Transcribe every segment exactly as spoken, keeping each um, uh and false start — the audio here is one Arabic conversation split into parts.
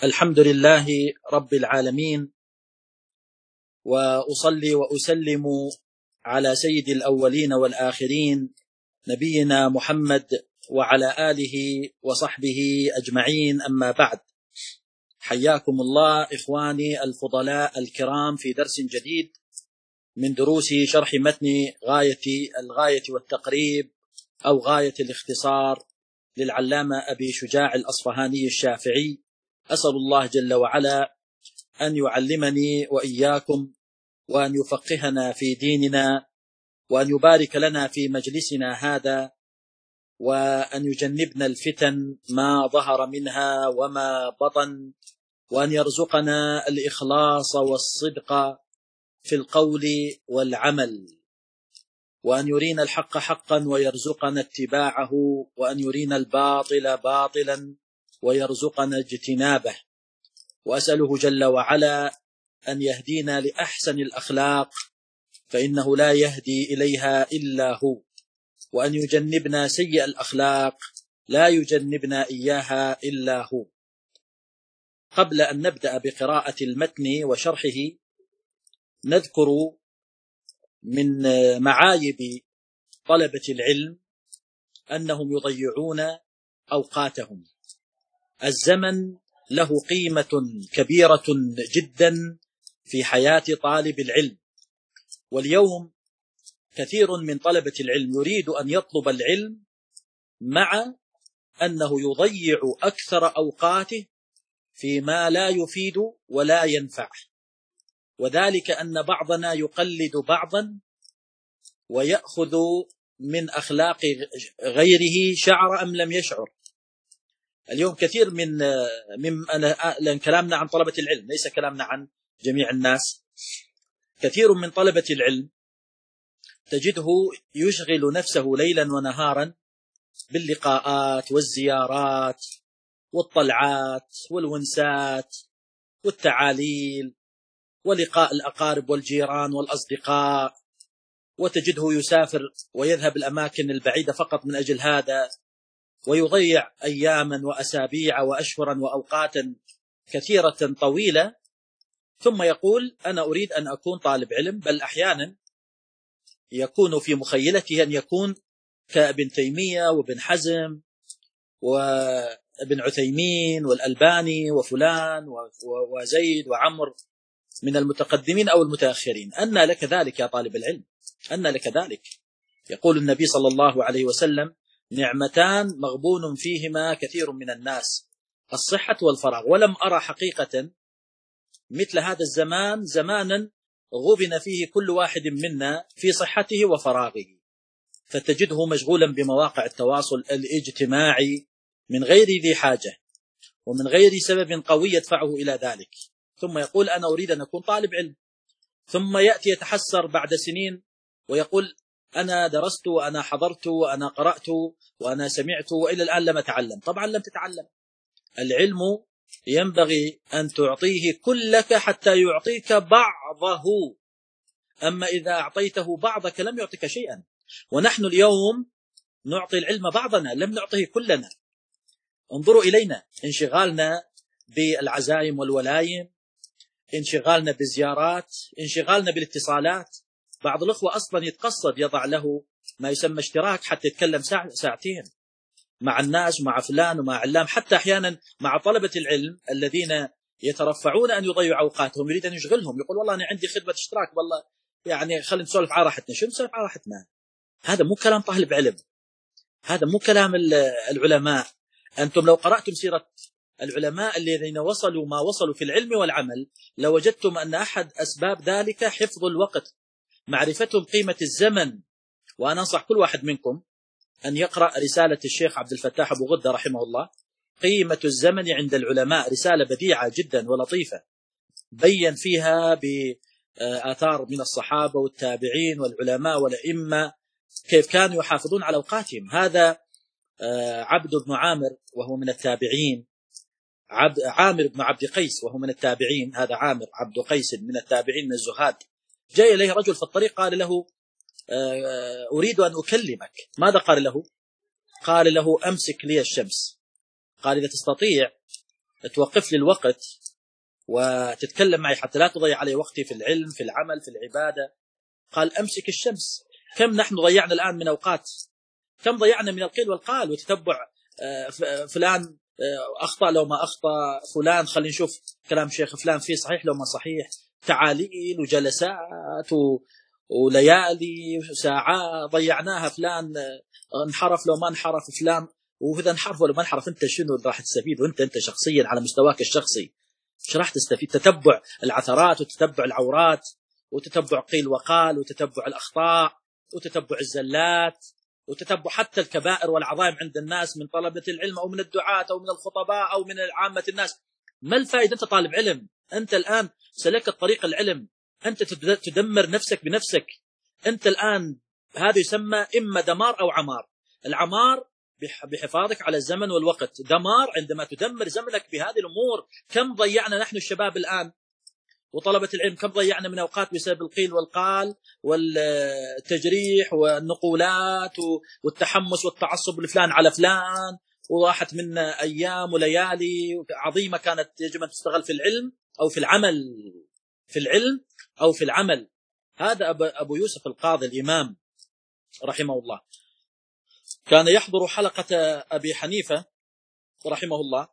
الحمد لله رب العالمين، وأصلي وأسلم على سيد الأولين والآخرين نبينا محمد وعلى آله وصحبه أجمعين، أما بعد. حياكم الله إخواني الفضلاء الكرام في درس جديد من دروس شرح متن غاية الغاية والتقريب أو غاية الاختصار للعلامة أبي شجاع الأصفهاني الشافعي. أسأل الله جل وعلا أن يعلمني وإياكم، وأن يفقهنا في ديننا، وأن يبارك لنا في مجلسنا هذا، وأن يجنبنا الفتن ما ظهر منها وما بطن، وأن يرزقنا الإخلاص والصدق في القول والعمل، وأن يرينا الحق حقا ويرزقنا اتباعه، وأن يرينا الباطل باطلا ويرزقنا اجتنابه. وأسأله جل وعلا أن يهدينا لأحسن الأخلاق فإنه لا يهدي إليها إلا هو، وأن يجنبنا سيء الأخلاق لا يجنبنا إياها إلا هو. قبل أن نبدأ بقراءة المتن وشرحه، نذكر من معايب طلبة العلم أنهم يضيعون أوقاتهم. الزمن له قيمة كبيرة جدا في حياة طالب العلم، واليوم كثير من طلبة العلم يريد أن يطلب العلم مع أنه يضيع أكثر أوقاته فيما لا يفيد ولا ينفع، وذلك أن بعضنا يقلد بعضا ويأخذ من أخلاق غيره شعر أم لم يشعر. اليوم كثير من من أنا لأن كلامنا عن طلبة العلم ليس كلامنا عن جميع الناس. كثير من طلبة العلم تجده يشغل نفسه ليلا ونهارا باللقاءات والزيارات والطلعات والونسات والتعاليل ولقاء الأقارب والجيران والأصدقاء، وتجده يسافر ويذهب الأماكن البعيدة فقط من أجل هذا، ويضيع أياما وأسابيع وأشهرا وأوقاتا كثيرة طويلة، ثم يقول أنا أريد أن أكون طالب علم. بل أحيانا يكون في مخيلته أن يكون كابن تيمية وابن حزم وابن عثيمين والألباني وفلان وزيد وعمر من المتقدمين أو المتأخرين. أن لك ذلك يا طالب العلم؟ أن لك ذلك؟ يقول النبي صلى الله عليه وسلم: نعمتان مغبون فيهما كثير من الناس، الصحة والفراغ. ولم أرى حقيقة مثل هذا الزمان زمانا غبن فيه كل واحد منا في صحته وفراغه، فتجده مشغولا بمواقع التواصل الاجتماعي من غير ذي حاجة ومن غير سبب قوي يدفعه إلى ذلك، ثم يقول أنا أريد أن أكون طالب علم، ثم يأتي يتحسر بعد سنين ويقول أنا درست وأنا حضرت وأنا قرأت وأنا سمعت وإلى الآن لم أتعلم. طبعا لم تتعلم. العلم ينبغي أن تعطيه كلك حتى يعطيك بعضه، أما إذا أعطيته بعضك لم يعطيك شيئا. ونحن اليوم نعطي العلم بعضنا، لم نعطيه كلنا. انظروا إلينا، انشغالنا بالعزائم والولايم، انشغالنا بالزيارات، انشغالنا بالاتصالات. بعض الأخوة أصلا يتقصد يضع له ما يسمى اشتراك حتى يتكلم ساعة ساعتين مع الناس ومع فلان ومع علام، حتى أحيانا مع طلبة العلم الذين يترفعون أن يضيعوا أوقاتهم، يريد أن يشغلهم، يقول والله أنا عندي خدمة اشتراك، والله يعني خلينا نسولف على راحتنا. شو نسولف على راحتنا؟ هذا مو كلام طالب علم، هذا مو كلام العلماء. أنتم لو قرأتم سيرة العلماء الذين وصلوا ما وصلوا في العلم والعمل لوجدتم أن أحد أسباب ذلك حفظ الوقت، معرفتهم قيمة الزمن. وأنا أنصح كل واحد منكم أن يقرأ رسالة الشيخ عبد الفتاح أبو غدة رحمه الله، قيمة الزمن عند العلماء، رسالة بديعة جدا ولطيفة، بين فيها بآثار من الصحابة والتابعين والعلماء والأئمة كيف كانوا يحافظون على أوقاتهم. هذا عبد بن عامر وهو من التابعين، عبد عامر بن عبد قيس وهو من التابعين، هذا عامر عبد قيس من التابعين من الزهاد. جاء إليه رجل في الطريق قال له أريد أن أكلمك. ماذا قال له؟ قال له أمسك لي الشمس. قال إذا تستطيع توقف لي الوقت وتتكلم معي حتى لا تضيع علي وقتي في العلم في العمل في العبادة. قال أمسك الشمس. كم نحن ضيعنا الآن من أوقات، كم ضيعنا من القيل والقال وتتبع فلان أخطأ لو ما أخطأ، فلان خلينا نشوف كلام شيخ فلان فيه صحيح لو ما صحيح، تعاليل وجلسات و... وليالي وساعات ضيعناها. فلان انحرف لو ما انحرف فلان، وإذا انحرف ولا ما انحرف أنت شنو راح تستفيد؟ وأنت أنت شخصيا على مستواك الشخصي ايش راح تستفيد؟ تتبع العثرات وتتبع العورات وتتبع قيل وقال وتتبع الأخطاء وتتبع الزلات وتتبع حتى الكبائر والعظائم عند الناس من طلبة العلم أو من الدعاة أو من الخطباء أو من عامة الناس. ما الفائدة؟ أنت طالب علم، أنت الآن سلكت طريق العلم، أنت تدمر نفسك بنفسك. أنت الآن هذا يسمى إما دمار أو عمار. العمار بحفاظك على الزمن والوقت، دمار عندما تدمر زمنك بهذه الأمور. كم ضيعنا نحن الشباب الآن وطلبة العلم، كم ضيعنا من أوقات بسبب القيل والقال والتجريح والنقولات والتحمس والتعصب لفلان على فلان، وراحت منا أيام وليالي عظيمة كانت يجب أن تستغل في العلم أو في العمل، في العلم أو في العمل. هذا أبو يوسف القاضي الإمام رحمه الله كان يحضر حلقة أبي حنيفة رحمه الله،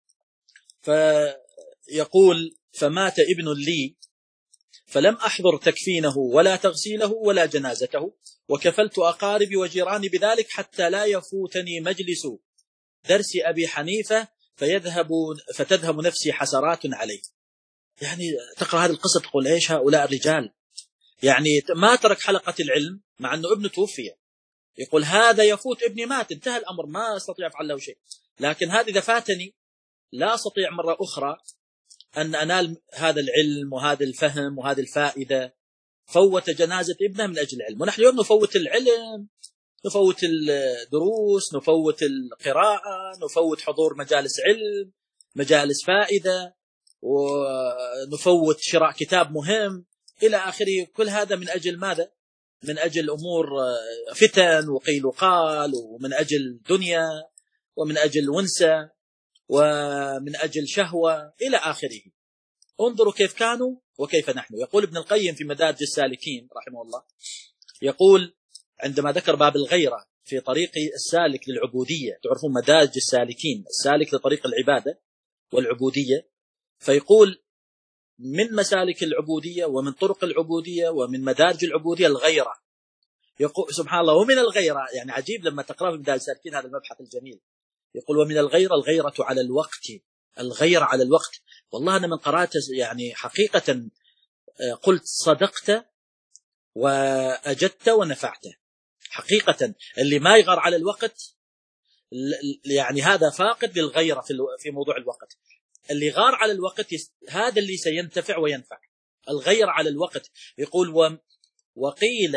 فيقول فمات ابن لي فلم أحضر تكفينه ولا تغسيله ولا جنازته، وكفلت أقاربي وجيراني بذلك حتى لا يفوتني مجلس درس أبي حنيفة فيذهب فتذهب نفسي حسرات عليه. يعني تقرأ هذه القصة تقول إيش هؤلاء الرجال، يعني ما ترك حلقة العلم مع أنه ابنه توفي، يقول هذا يفوت ابني مات انتهى الأمر ما أستطيع أفعل له شيء، لكن هذا إذا فاتني لا أستطيع مرة أخرى أن أنال هذا العلم وهذا الفهم وهذه الفائدة. فوت جنازة ابنه من أجل العلم، ونحن اليوم نفوت العلم، نفوت الدروس، نفوت القراءة، نفوت حضور مجالس علم، مجالس فائدة، ونفوت شراء كتاب مهم إلى آخره. كل هذا من أجل ماذا؟ من أجل أمور فتن وقيل وقال، ومن أجل دنيا، ومن أجل ونسة، ومن أجل شهوة إلى آخره. انظروا كيف كانوا وكيف نحن. يقول ابن القيم في مدارج السالكين رحمه الله، يقول عندما ذكر باب الغيرة في طريق السالك للعبودية، تعرفون مدارج السالكين، السالك لطريق العبادة والعبودية، فيقول من مسالك العبودية ومن طرق العبودية ومن مدارج العبودية الغيرة. يقول سبحان الله ومن الغيرة، يعني عجيب لما تقرأ في مدارج السالكين هذا المبحث الجميل، يقول ومن الغيرة الغيرة على الوقت، الغيرة على الوقت. والله أنا من قرأت يعني حقيقة قلت صدقت وأجدت ونفعت حقيقة. اللي ما يغار على الوقت يعني هذا فاقد للغيرة في موضوع الوقت. اللي غار على الوقت هذا اللي سينتفع وينفع. الغير على الوقت. يقول وقيل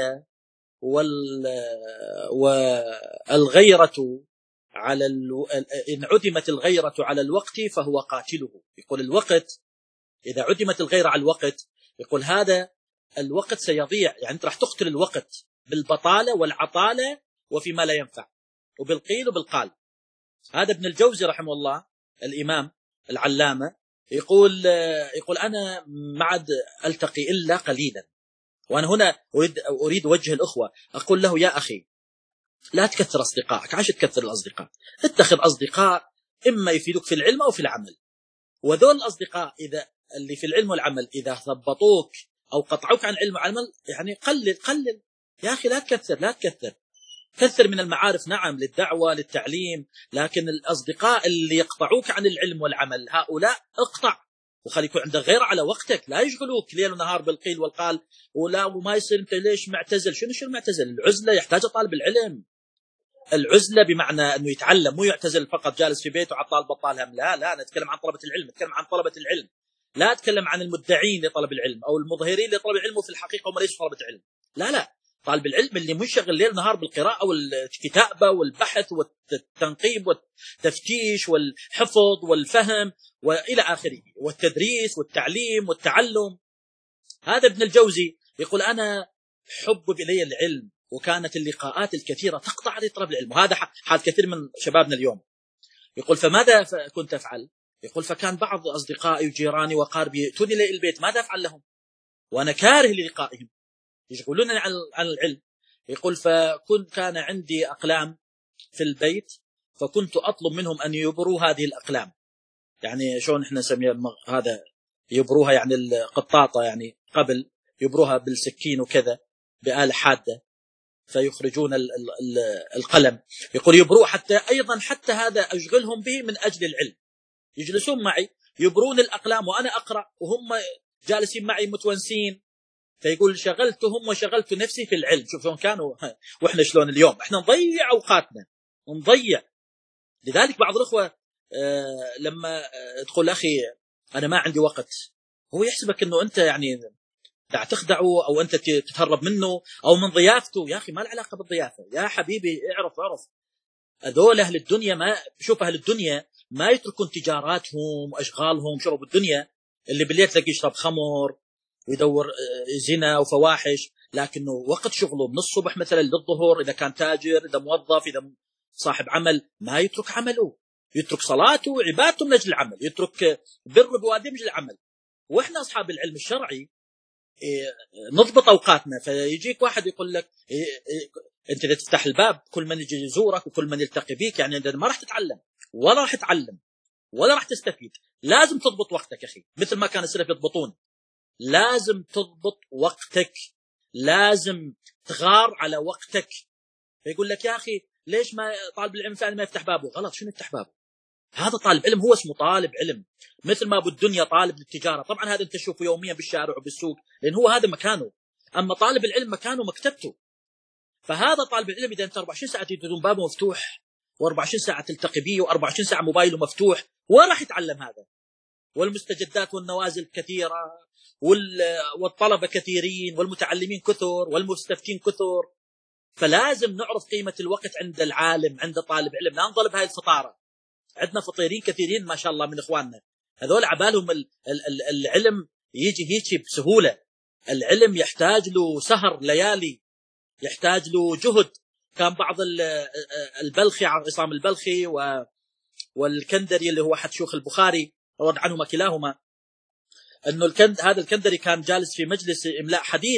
والغيرة على ال... إن عدمت الغيرة على الوقت فهو قاتله. يقول الوقت إذا عدمت الغيرة على الوقت، يقول هذا الوقت سيضيع، يعني أنت راح تقتل الوقت بالبطالة والعطالة وفيما لا ينفع وبالقيل وبالقال. هذا ابن الجوزي رحمه الله الإمام العلامة يقول يقول أنا ما عاد ألتقي إلا قليلا. وأنا هنا أريد أريد وجه الأخوة، أقول له يا أخي لا تكثر أصدقائك، عاش تكثر الأصدقاء، اتخذ أصدقاء إما يفيدوك في العلم أو في العمل. وذول الأصدقاء إذا اللي في العلم والعمل إذا ثبطوك أو قطعوك عن علم وعمل يعني قلل قلل يا أخي، لا تكثر لا تكثر كثر من المعارف نعم للدعوة للتعليم، لكن الأصدقاء اللي يقطعوك عن العلم والعمل هؤلاء اقطع، وخلي يكون عندك غير على وقتك، لا يشغلوك ليل ونهار بالقيل والقال ولا وما يصير أنت ليش معتزل. شنو شنو معتزل؟ العزلة يحتاج طالب العلم، العزلة بمعنى أنه يتعلم، مو يعتزل فقط جالس في بيته وعطال بطال هم. لا لا نتكلم عن طلبة العلم، نتكلم عن طلبة العلم، لا أتكلم عن المدعين لطلب العلم أو المظهرين لطلب العلم وفي الحقيقة هم ليسوا طلبة العلم. لا لا طالب العلم اللي منشغل ليل نهار بالقراءة والكتابة والبحث والتنقيب والتفتيش والحفظ والفهم وإلى آخره والتدريس والتعليم والتعلم. هذا ابن الجوزي يقول أنا حبب إلي العلم وكانت اللقاءات الكثيرة تقطع علي طلب العلم، وهذا حال كثير من شبابنا اليوم. يقول فماذا كنت أفعل؟ يقول فكان بعض أصدقائي وجيراني وقاربي يأتوني إلى البيت، ماذا أفعل لهم وأنا كاره للقائهم يشغلونني عن العلم. يقول فكنت كان عندي أقلام في البيت، فكنت أطلب منهم أن يبروا هذه الأقلام، يعني شلون إحنا نسميها هذا، يبروها يعني القطاطة، يعني قبل يبروها بالسكين وكذا بآلة حادة فيخرجون ال ال ال القلم. يقول يبروه حتى أيضا حتى هذا أشغلهم به من أجل العلم، يجلسون معي يبرون الأقلام وأنا أقرأ وهم جالسين معي متونسين. فيقول شغلتهم وشغلت نفسي في العلم. شوف شلون كانوا وإحنا شلون اليوم إحنا نضيع أوقاتنا نضيع. لذلك بعض الأخوة آه لما آه تقول أخي أنا ما عندي وقت، هو يحسبك أنه أنت يعني دع تخدعه أو أنت تتهرب منه أو من ضيافته. يا أخي ما له علاقة بالضيافة يا حبيبي، اعرف اعرف هذول أهل الدنيا، ما شوف أهل الدنيا ما يتركون تجاراتهم وأشغالهم شرب الدنيا، اللي بالليل تلاقي يشرب خمر ويدور زنا وفواحش، لكنه وقت شغله من الصبح مثلا للظهر، إذا كان تاجر إذا موظف إذا صاحب عمل ما يترك عمله، يترك صلاته وعبادته من أجل العمل، يترك بر بوادم من أجل العمل. وإحنا أصحاب العلم الشرعي نضبط أوقاتنا. فيجيك واحد يقول لك أنت إذا تفتح الباب كل من يجي يزورك وكل من يلتقي بيك، يعني أنت ما راح تتعلم ولا راح تتعلم ولا راح تستفيد. لازم تضبط وقتك يا أخي، مثل ما كان السلف يضبطون. لازم تضبط وقتك، لازم تغار على وقتك. فيقول لك يا أخي ليش ما طالب العلم ثاني ما يفتح بابه؟ غلط. شنو يفتح بابه؟ هذا طالب علم، هو اسمه طالب علم، مثل ما ابو الدنيا طالب للتجارة. طبعا هذا انت تشوفه يوميا بالشارع وبالسوق لأن هو هذا مكانه، أما طالب العلم مكانه مكتبته. فهذا طالب العلم إذا أنت أربعة وعشرين ساعة تدون بابه مفتوح وأربعة وعشرين ساعة تلتقي به وأربعة وعشرين ساعة موبايله مفتوح، وين راح يتعلم هذا؟ والمستجدات والنوازل كثيرة والطلبة كثيرين والمتعلمين كثر والمستفتين كثر. فلازم نعرف قيمة الوقت عند العالم عند طالب علم، لا نظلم هاي الفطارة. عندنا فطيرين كثيرين ما شاء الله من إخواننا، هذول عبالهم العلم يجي هيك بسهولة. العلم يحتاج له سهر ليالي، يحتاج له جهد. كان بعض البلخي عصام البلخي والكندري اللي هو أحد شيوخ البخاري رضي عنهما كلاهما، أنه الكند هذا الكندري كان جالس في مجلس إملاء حديث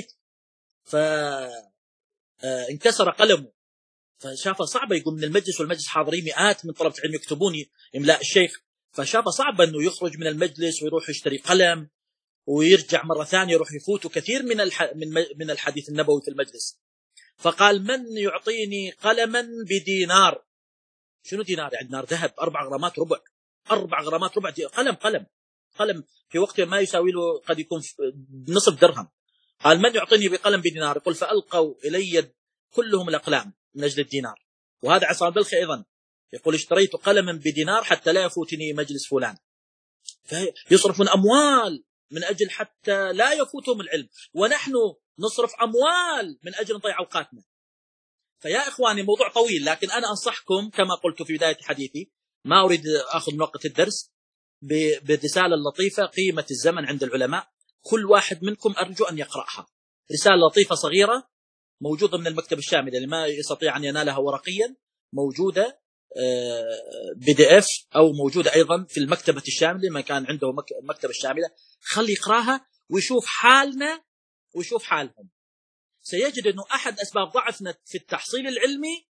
فانكسر قلمه، فشافه صعبة يقوم من المجلس والمجلس حاضرين مئات من طلبة العلم يكتبوني إملاء الشيخ، فشافه صعبة أنه يخرج من المجلس ويروح يشتري قلم ويرجع مرة ثانية يروح يفوت كثير من من الحديث النبوي في المجلس. فقال من يعطيني قلما بدينار. شنو دينار؟ يعني دينار ذهب أربع غرامات ربع، أربع غرامات ربع قلم قلم قلم في وقت ما يساوي له قد يكون نصف درهم. قال من يعطيني بقلم بدينار؟ يقول فألقوا إلي كلهم الأقلام من أجل الدينار. وهذا عصام البلخي أيضا يقول اشتريت قلما بدينار حتى لا يفوتني مجلس فلان. فيصرفون أموال من أجل حتى لا يفوتهم العلم، ونحن نصرف أموال من أجل نضيع أوقاتنا. فيا إخواني موضوع طويل، لكن أنا أنصحكم كما قلت في بداية حديثي، ما أريد أخذ من وقت الدرس، بالرسالة اللطيفة قيمة الزمن عند العلماء. كل واحد منكم أرجو أن يقرأها، رسالة لطيفة صغيرة موجودة من المكتبة الشاملة، اللي ما يستطيع أن ينالها ورقيا موجودة بي دي اف أو موجودة أيضا في المكتبة الشاملة، ما كان عنده المكتبة الشاملة خلي يقراها ويشوف حالنا ويشوف حالهم. سيجد أنه أحد أسباب ضعفنا في التحصيل العلمي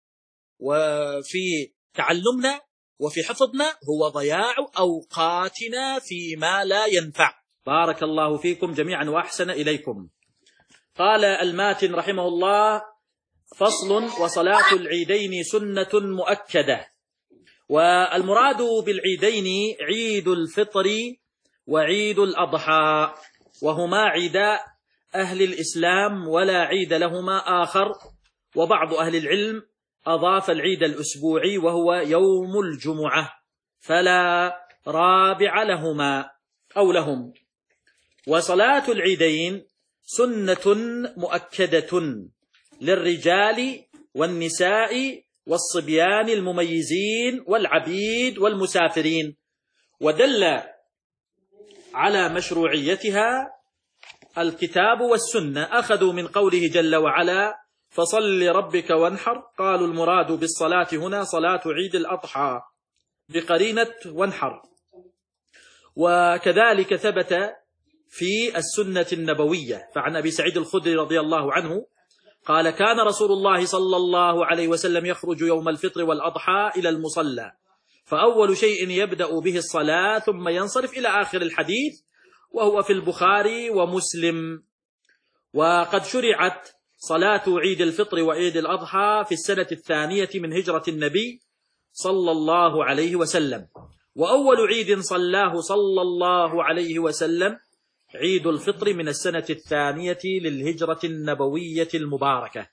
وفي تعلمنا وفي حفظنا هو ضياع أوقاتنا فيما لا ينفع. بارك الله فيكم جميعا وأحسن إليكم. قال الماتن رحمه الله: فصل: وصلاة العيدين سنة مؤكدة. والمراد بالعيدين عيد الفطر وعيد الأضحى، وهما عيدا أهل الإسلام ولا عيد لهما آخر. وبعض أهل العلم أضاف العيد الأسبوعي وهو يوم الجمعة، فلا رابع لهما أو لهم. وصلاة العيدين سنة مؤكدة للرجال والنساء والصبيان المميزين والعبيد والمسافرين. ودل على مشروعيتها الكتاب والسنة، أخذوا من قوله جل وعلا: فصل لربك وانحر. قالوا المراد بالصلاة هنا صلاة عيد الأضحى بقرينة وانحر. وكذلك ثبت في السنة النبوية. فعن أبي سعيد الخدري رضي الله عنه قال: كان رسول الله صلى الله عليه وسلم يخرج يوم الفطر والأضحى إلى المصلى، فأول شيء يبدأ به الصلاة ثم ينصرف إلى آخر الحديث، وهو في البخاري ومسلم. وقد شرعت صلاة عيد الفطر وعيد الأضحى في السنة الثانية من هجرة النبي صلى الله عليه وسلم، وأول عيد صلاه صلى الله عليه وسلم عيد الفطر من السنة الثانية للهجرة النبوية المباركة.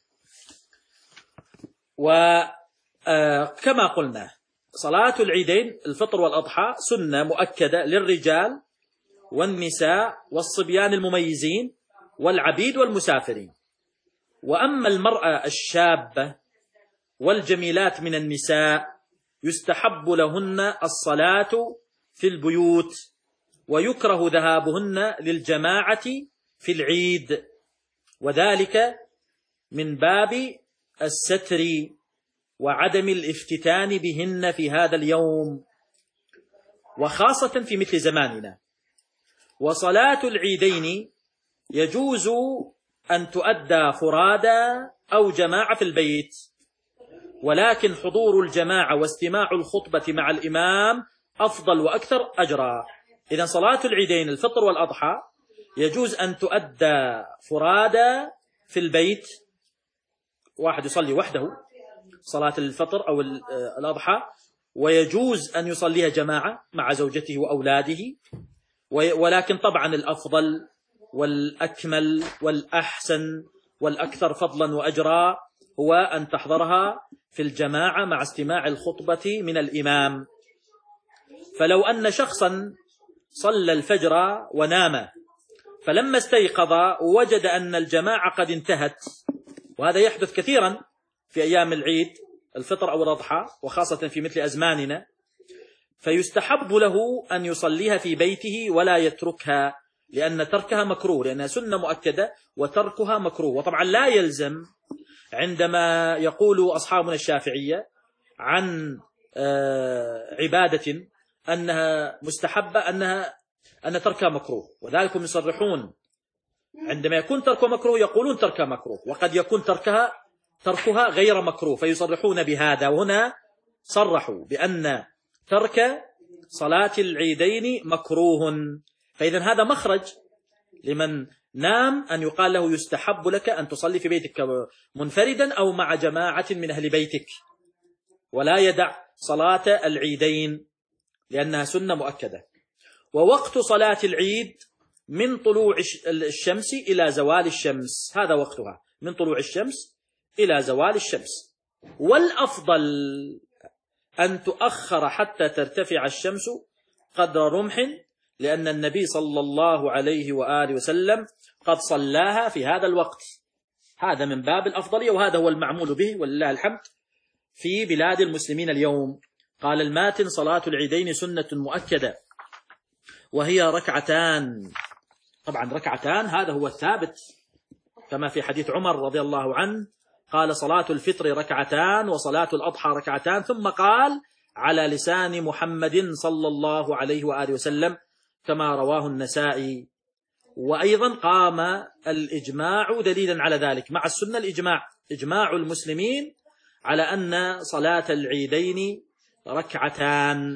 وكما قلنا صلاة العيدين الفطر والأضحى سنة مؤكدة للرجال والنساء والصبيان المميزين والعبيد والمسافرين. وأما المرأة الشابة والجميلات من النساء يستحب لهن الصلاة في البيوت، ويكره ذهابهن للجماعة في العيد، وذلك من باب الستر وعدم الافتتان بهن في هذا اليوم، وخاصة في مثل زماننا. وصلاة العيدين يجوز أن تؤدى فرادى أو جماعة في البيت، ولكن حضور الجماعة واستماع الخطبة مع الإمام أفضل وأكثر أجرا. إذن صلاة العيدين الفطر والأضحى يجوز أن تؤدى فرادى في البيت، واحد يصلي وحده صلاة الفطر أو الأضحى، ويجوز أن يصليها جماعة مع زوجته وأولاده، ولكن طبعا الأفضل والأكمل والأحسن والأكثر فضلا وأجرا هو أن تحضرها في الجماعة مع استماع الخطبة من الإمام. فلو أن شخصا صلى الفجر ونام، فلما استيقظ وجد أن الجماعة قد انتهت، وهذا يحدث كثيرا في أيام العيد الفطر أو الأضحى وخاصة في مثل أزماننا، فيستحب له أن يصليها في بيته ولا يتركها، لأن تركها مكروه، لأنها سنة مؤكدة وتركها مكروه. وطبعا لا يلزم عندما يقول أصحابنا الشافعية عن عبادة أنها مستحبة أنها أن تركها مكروه، وذلك هم يصرحون عندما يكون تركها مكروه يقولون تركها مكروه، وقد يكون تركها تركها غير مكروه فيصرحون بهذا. وهنا صرحوا بأن ترك صلاة العيدين مكروه، فإذا هذا مخرج لمن نام أن يقال له يستحب لك أن تصلي في بيتك منفردا أو مع جماعة من أهل بيتك، ولا يدع صلاة العيدين لأنها سنة مؤكدة. ووقت صلاة العيد من طلوع الشمس إلى زوال الشمس، هذا وقتها من طلوع الشمس إلى زوال الشمس، والأفضل أن تؤخر حتى ترتفع الشمس قدر رمح، لأن النبي صلى الله عليه وآله وسلم قد صلاها في هذا الوقت. هذا من باب الأفضلية، وهذا هو المعمول به ولله الحمد في بلاد المسلمين اليوم. قال الماتن: صلاة العيدين سنة مؤكدة وهي ركعتان. طبعا ركعتان هذا هو الثابت، كما في حديث عمر رضي الله عنه قال: صلاة الفطر ركعتان وصلاة الأضحى ركعتان، ثم قال: على لسان محمد صلى الله عليه وآله وسلم، كما رواه النسائي. وأيضا قام الإجماع دليلا على ذلك، مع السنة الإجماع إجماع المسلمين على أن صلاة العيدين ركعتان.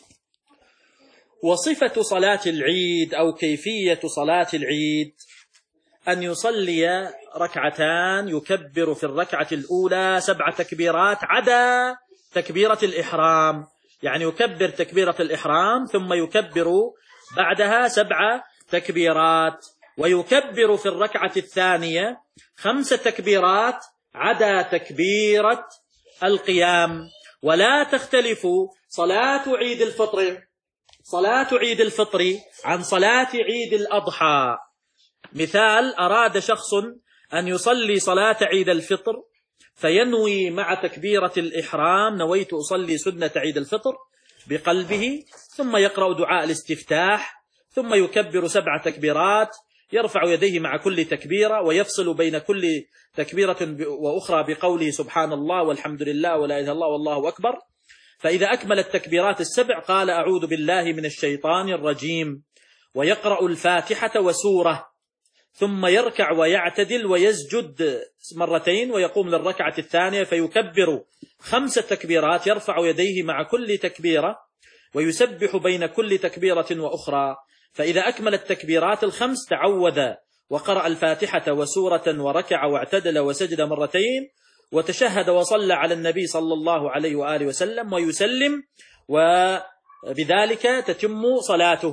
وصفة صلاة العيد أو كيفية صلاة العيد أن يصلي ركعتان يكبر في الركعة الأولى سبع تكبيرات عدا تكبيرة الإحرام، يعني يكبر تكبيرة الإحرام ثم يكبر بعدها سبع تكبيرات، ويكبر في الركعة الثانية خمس تكبيرات عدا تكبيرة القيام. ولا تختلف صلاة عيد الفطر صلاة عيد الفطر عن صلاة عيد الأضحى. مثال: أراد شخص أن يصلي صلاة عيد الفطر فينوي مع تكبيرة الإحرام: نويت أصلي سنة عيد الفطر بقلبه، ثم يقرأ دعاء الاستفتاح، ثم يكبر سبع تكبيرات، يرفع يديه مع كل تكبيرة، ويفصل بين كل تكبيرة وأخرى بقوله سبحان الله والحمد لله ولا إله إلا الله والله أكبر. فإذا أكمل التكبيرات السبع قال أعوذ بالله من الشيطان الرجيم، ويقرأ الفاتحة وسورة، ثم يركع ويعتدل ويسجد مرتين، ويقوم للركعة الثانية فيكبر خمس تكبيرات، يرفع يديه مع كل تكبيرة، ويسبح بين كل تكبيرة وأخرى. فإذا أكمل التكبيرات الخمس تعوذ وقرأ الفاتحة وسورة وركع واعتدل وسجد مرتين، وتشهد وصلى على النبي صلى الله عليه وآله وسلم ويسلم، وبذلك تتم صلاته.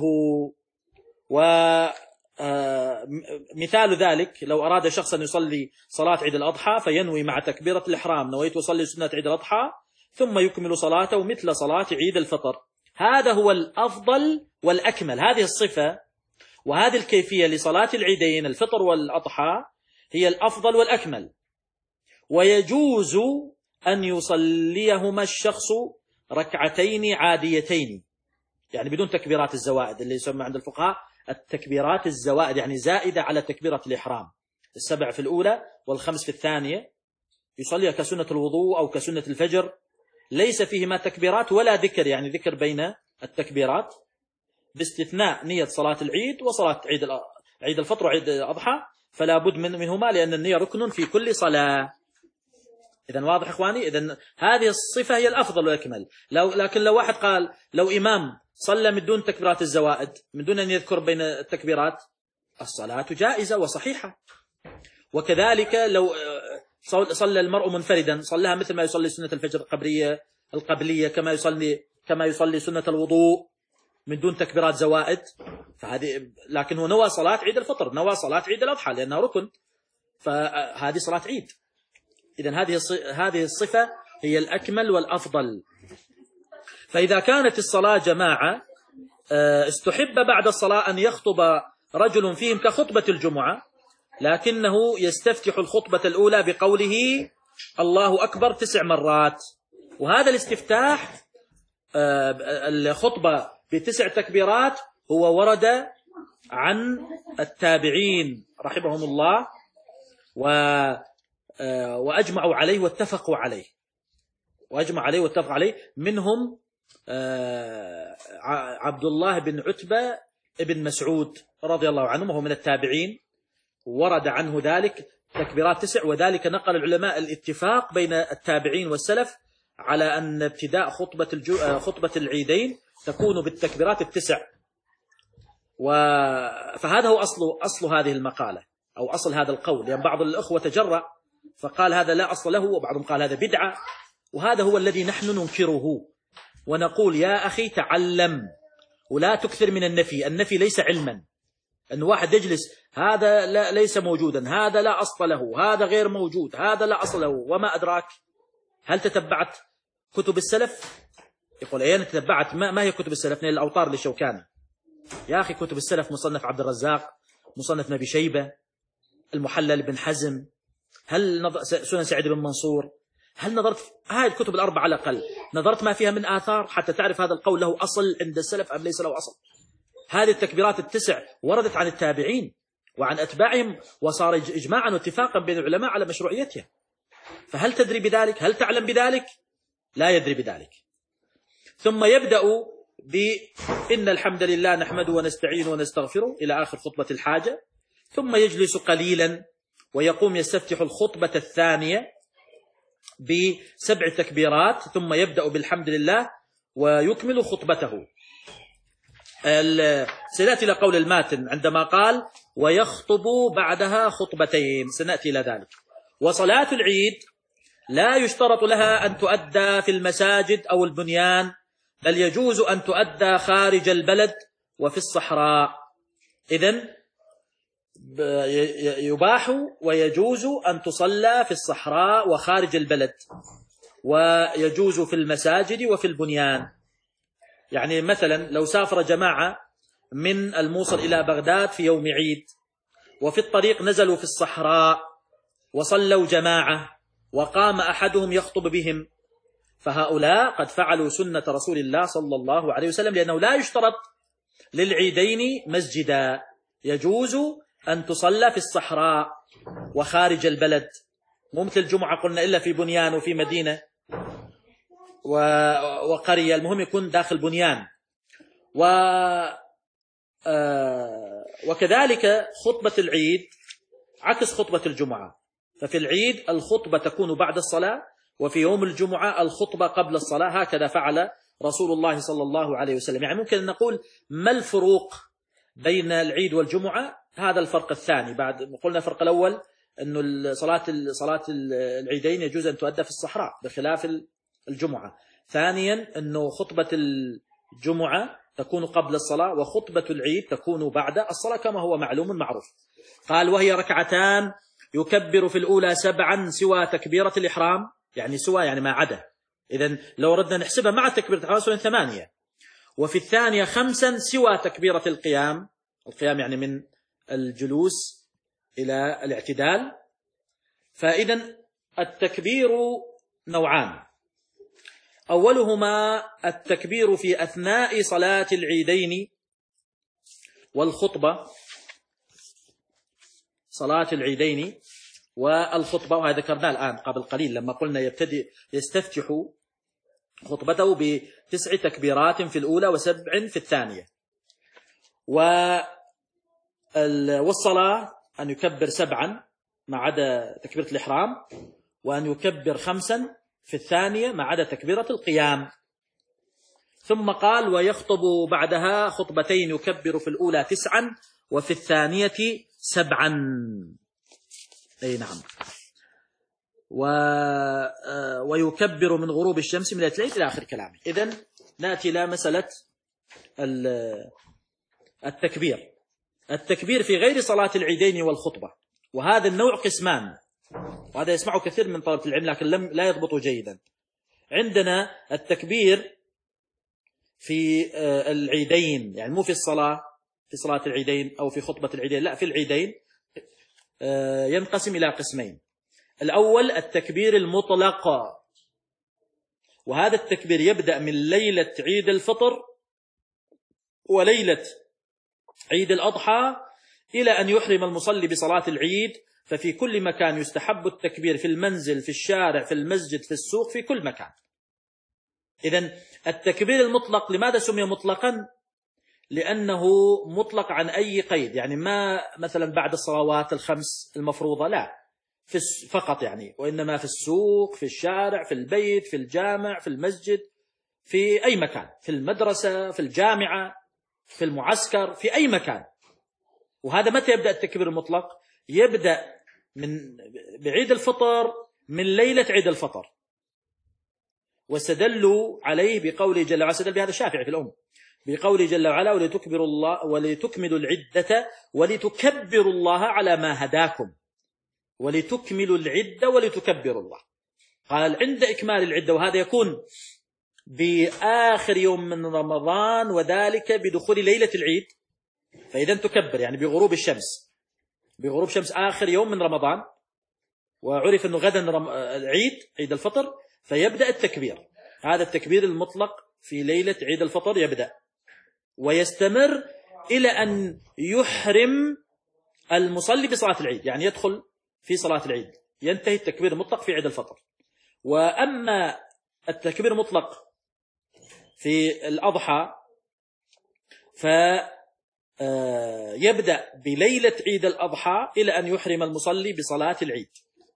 ومثال ذلك لو أراد شخص أن يصلي صلاة عيد الأضحى فينوي مع تكبيرة الإحرام نويت أصلي سنة عيد الأضحى، ثم يكمل صلاته مثل صلاة عيد الفطر. هذا هو الأفضل والأكمل. هذه الصفة وهذه الكيفية لصلاة العيدين الفطر والأضحى هي الأفضل والأكمل. ويجوز أن يصليهما الشخص ركعتين عاديتين، يعني بدون تكبيرات الزوائد، اللي يسمى عند الفقهاء التكبيرات الزوائد، يعني زائدة على تكبيرة الإحرام، السبع في الأولى والخمس في الثانية، يصليها كسنة الوضوء أو كسنة الفجر، ليس فيهما تكبيرات ولا ذكر، يعني ذكر بين التكبيرات، باستثناء نية صلاة العيد وصلاة عيد عيد الفطر وعيد الأضحى، فلا بد من منهما لأن النية ركن في كل صلاة. إذن واضح إخواني؟ إذن هذه الصفة هي الأفضل والأكمل. لو لكن لو واحد قال لو إمام صلى من دون تكبيرات الزوائد، من دون أن يذكر بين التكبيرات، الصلاة جائزة وصحيحة. وكذلك لو صلى المرء منفردا صلىها مثل ما يصلي سنة الفجر القبلية القبلية كما يصلي كما يصلي سنة الوضوء من دون تكبيرات زوائد، فهذه لكن هو نوى صلاة عيد الفطر، نوى صلاة عيد الأضحى لأنها ركن، فهذه صلاة عيد. إذن هذه هذه الصفة هي الأكمل والأفضل. فإذا كانت الصلاة جماعة استحب بعد الصلاة أن يخطب رجل فيهم كخطبة الجمعة، لكنه يستفتح الخطبة الأولى بقوله الله أكبر تسع مرات. وهذا الاستفتاح الخطبة بتسع تكبيرات هو ورد عن التابعين رحمهم الله وأجمعوا عليه واتفقوا عليه وأجمع عليه واتفق عليه. منهم عبد الله بن عتبة ابن مسعود رضي الله عنه وهو من التابعين، ورد عنه ذلك تكبيرات تسع، وذلك نقل العلماء الاتفاق بين التابعين والسلف على أن ابتداء خطبة الجو... خطبة العيدين تكون بالتكبيرات التسع. و... فهذا هو أصل أصل هذه المقالة أو أصل هذا القول، لأن يعني بعض الأخوة تجرأ فقال هذا لا أصل له، وبعضهم قال هذا بدعة، وهذا هو الذي نحن ننكره ونقول يا أخي تعلم ولا تكثر من النفي. النفي ليس علما، أن واحد يجلس هذا لا ليس موجودا، هذا لا أصل له، هذا غير موجود، هذا لا أصل له، وما أدراك؟ هل تتبعت كتب السلف؟ يقول أين تتبعت؟ ما, ما هي كتب السلف؟ نيل الأوطار للشوكاني. يا أخي كتب السلف مصنف عبد الرزاق، مصنف نبي شيبة، المحلل بن حزم، هل نظر سنن سعيد بن منصور، هل نظرت هذه الكتب الأربعة على الأقل نظرت ما فيها من آثار حتى تعرف هذا القول له أصل عند السلف أم ليس له أصل؟ هذه التكبيرات التسع وردت عن التابعين وعن أتباعهم، وصار إجماعا واتفاقا بين العلماء على مشروعيتها. فهل تدري بذلك؟ هل تعلم بذلك؟ لا يدري بذلك. ثم يبدأ بإن الحمد لله نحمده ونستعين ونستغفره إلى آخر خطبة الحاجة، ثم يجلس قليلا ويقوم يستفتح الخطبة الثانية بسبع تكبيرات، ثم يبدأ بالحمد لله ويكمل خطبته. سنأتي إلى قول الماتن عندما قال ويخطب بعدها خطبتين، سنأتي إلى ذلك. وصلاة العيد لا يشترط لها أن تؤدى في المساجد أو البنيان، بل يجوز أن تؤدى خارج البلد وفي الصحراء. إذن يباح ويجوز أن تصلى في الصحراء وخارج البلد، ويجوز في المساجد وفي البنيان. يعني مثلا لو سافر جماعة من الموصل إلى بغداد في يوم عيد، وفي الطريق نزلوا في الصحراء وصلوا جماعة وقام أحدهم يخطب بهم، فهؤلاء قد فعلوا سنة رسول الله صلى الله عليه وسلم، لأنه لا يشترط للعيدين مسجدا، يجوز أن تصلى في الصحراء وخارج البلد، مو مثل الجمعة قلنا إلا في بنيان وفي مدينة. وقرية، المهم يكون داخل بنيان. و وكذلك خطبة العيد عكس خطبة الجمعة، ففي العيد الخطبة تكون بعد الصلاة، وفي يوم الجمعة الخطبة قبل الصلاة. هكذا فعل رسول الله صلى الله عليه وسلم. يعني ممكن أن نقول ما الفروق بين العيد والجمعة؟ هذا الفرق الثاني. بعد قلنا الفرق الأول أنه صلاة صلاة العيدين يجوز أن تؤدى في الصحراء بخلاف الجمعة. ثانيا أنه خطبة الجمعة تكون قبل الصلاة، وخطبة العيد تكون بعد الصلاة كما هو معلوم معروف. قال وهي ركعتان يكبر في الأولى سبعا سوى تكبيرة الإحرام، يعني سوى يعني ما عدا. إذن لو ردنا نحسبها مع تكبيرة الإحرام سوى ثمانية. وفي الثانية خمسا سوى تكبيرة القيام، القيام يعني من الجلوس إلى الاعتدال. فإذن التكبير نوعان، أولهما التكبير في أثناء صلاة العيدين والخطبة، صلاة العيدين والخطبة، وهذا ذكرناه الآن قبل قليل لما قلنا يبتدئ يستفتح خطبته بتسع تكبيرات في الأولى وسبع في الثانية. والصلاة أن يكبر سبعا ما عدا تكبيرة الإحرام، وأن يكبر خمسا في الثانية ما عدا تكبيرة القيام. ثم قال ويخطب بعدها خطبتين يكبر في الأولى تسعا وفي الثانية سبعا. أي نعم. و... ويكبر من غروب الشمس من الليل إلى آخر كلامه. إذن نأتي إلى مسألة التكبير. التكبير في غير صلاة العيدين والخطبة، وهذا النوع قسمان، وهذا يسمعه كثير من طلبة العلم لكن لم لا يضبطوا جيدا. عندنا التكبير في العيدين، يعني مو في الصلاة في صلاة العيدين أو في خطبة العيدين، لا في العيدين، ينقسم إلى قسمين. الأول التكبير المطلق، وهذا التكبير يبدأ من ليلة عيد الفطر وليلة عيد الأضحى إلى أن يحرم المصلي بصلاة العيد. ففي كل مكان يستحب التكبير، في المنزل، في الشارع، في المسجد، في السوق، في كل مكان. إذن التكبير المطلق لماذا سمي مطلقا؟ لأنه مطلق عن أي قيد، يعني ما مثلا بعد الصلوات الخمس المفروضة، لا في فقط يعني، وإنما في السوق، في الشارع، في البيت، في الجامع، في المسجد، في أي مكان، في المدرسة، في الجامعة، في المعسكر، في أي مكان. وهذا متى يبدأ التكبير المطلق؟ يبدأ من بعيد الفطر، من ليلة عيد الفطر. واستدلوا عليه بقوله جل وعلا، استدل بهذا الشافعي في الأم، بقوله جل وعلا ولتكبروا الله ولتكملوا العدة ولتكبروا الله على ما هداكم، ولتكملوا العدة ولتكبروا الله. قال عند إكمال العدة، وهذا يكون بآخر يوم من رمضان، وذلك بدخول ليلة العيد. فإذا تكبر يعني بغروب الشمس، بغروب شمس آخر يوم من رمضان، وعرف أنه غدا العيد عيد الفطر، فيبدأ التكبير. هذا التكبير المطلق في ليلة عيد الفطر يبدأ ويستمر إلى أن يحرم المصلي بصلاة العيد، يعني يدخل في صلاة العيد، ينتهي التكبير المطلق في عيد الفطر. وأما التكبير المطلق في الأضحى فيبدأ بليلة عيد الأضحى إلى أن يحرم المصلي بصلاة العيد.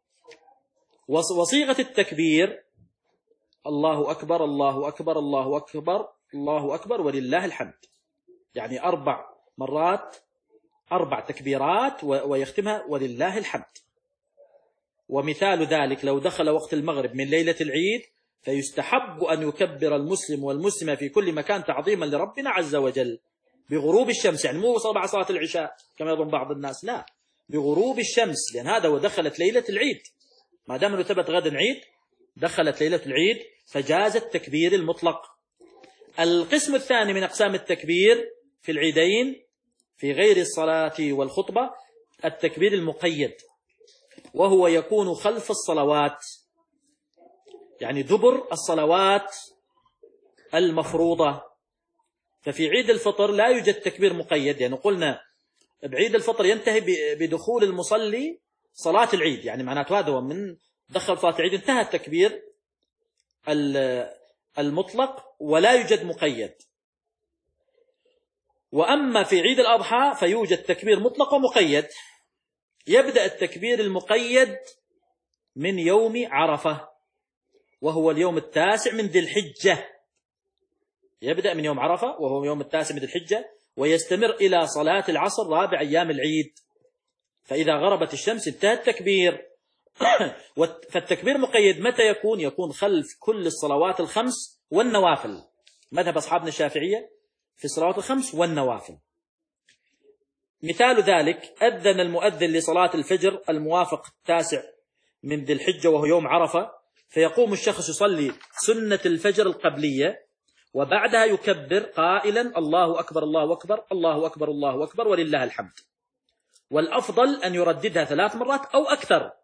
وصيغة التكبير الله أكبر الله أكبر الله أكبر الله أكبر ولله الحمد، يعني أربع مرات، أربع تكبيرات ويختمها ولله الحمد. ومثال ذلك لو دخل وقت المغرب من ليلة العيد فيستحب أن يكبر المسلم والمسلمة في كل مكان تعظيما لربنا عز وجل بغروب الشمس، يعني مو صباح صلاة العشاء كما يظن بعض الناس، لا، بغروب الشمس، لأن هذا ودخلت ليلة العيد، ما دام انه ثبت غدا عيد دخلت ليلة العيد فجاز التكبير المطلق. القسم الثاني من أقسام التكبير في العيدين في غير الصلاة والخطبة التكبير المقيد، وهو يكون خلف الصلوات، يعني دبر الصلوات المفروضة. ففي عيد الفطر لا يوجد تكبير مقيد، يعني قلنا بعيد الفطر ينتهي بدخول المصلي صلاة العيد، يعني معناته هذا من دخل صلاة العيد انتهى التكبير المطلق ولا يوجد مقيد. وأما في عيد الأضحى فيوجد تكبير مطلق ومقيد. يبدأ التكبير المقيد من يوم عرفة وهو اليوم التاسع من ذي الحجة. يبدأ من يوم عرفة وهو يوم التاسع من ذي الحجة ويستمر إلى صلاة العصر رابع أيام العيد. فإذا غربت الشمس انتهى التكبير. فالتكبير مقيد متى يكون؟ يكون خلف كل الصلوات الخمس والنوافل، مذهب أصحابنا الشافعية في الصلوات الخمس والنوافل. مثال ذلك أذن المؤذن لصلاة الفجر الموافق التاسع من ذي الحجة وهو يوم عرفة، فيقوم الشخص يصلي سنة الفجر القبلية وبعدها يكبر قائلا الله أكبر الله أكبر الله أكبر الله أكبر ولله الحمد. والأفضل أن يرددها ثلاث مرات أو أكثر،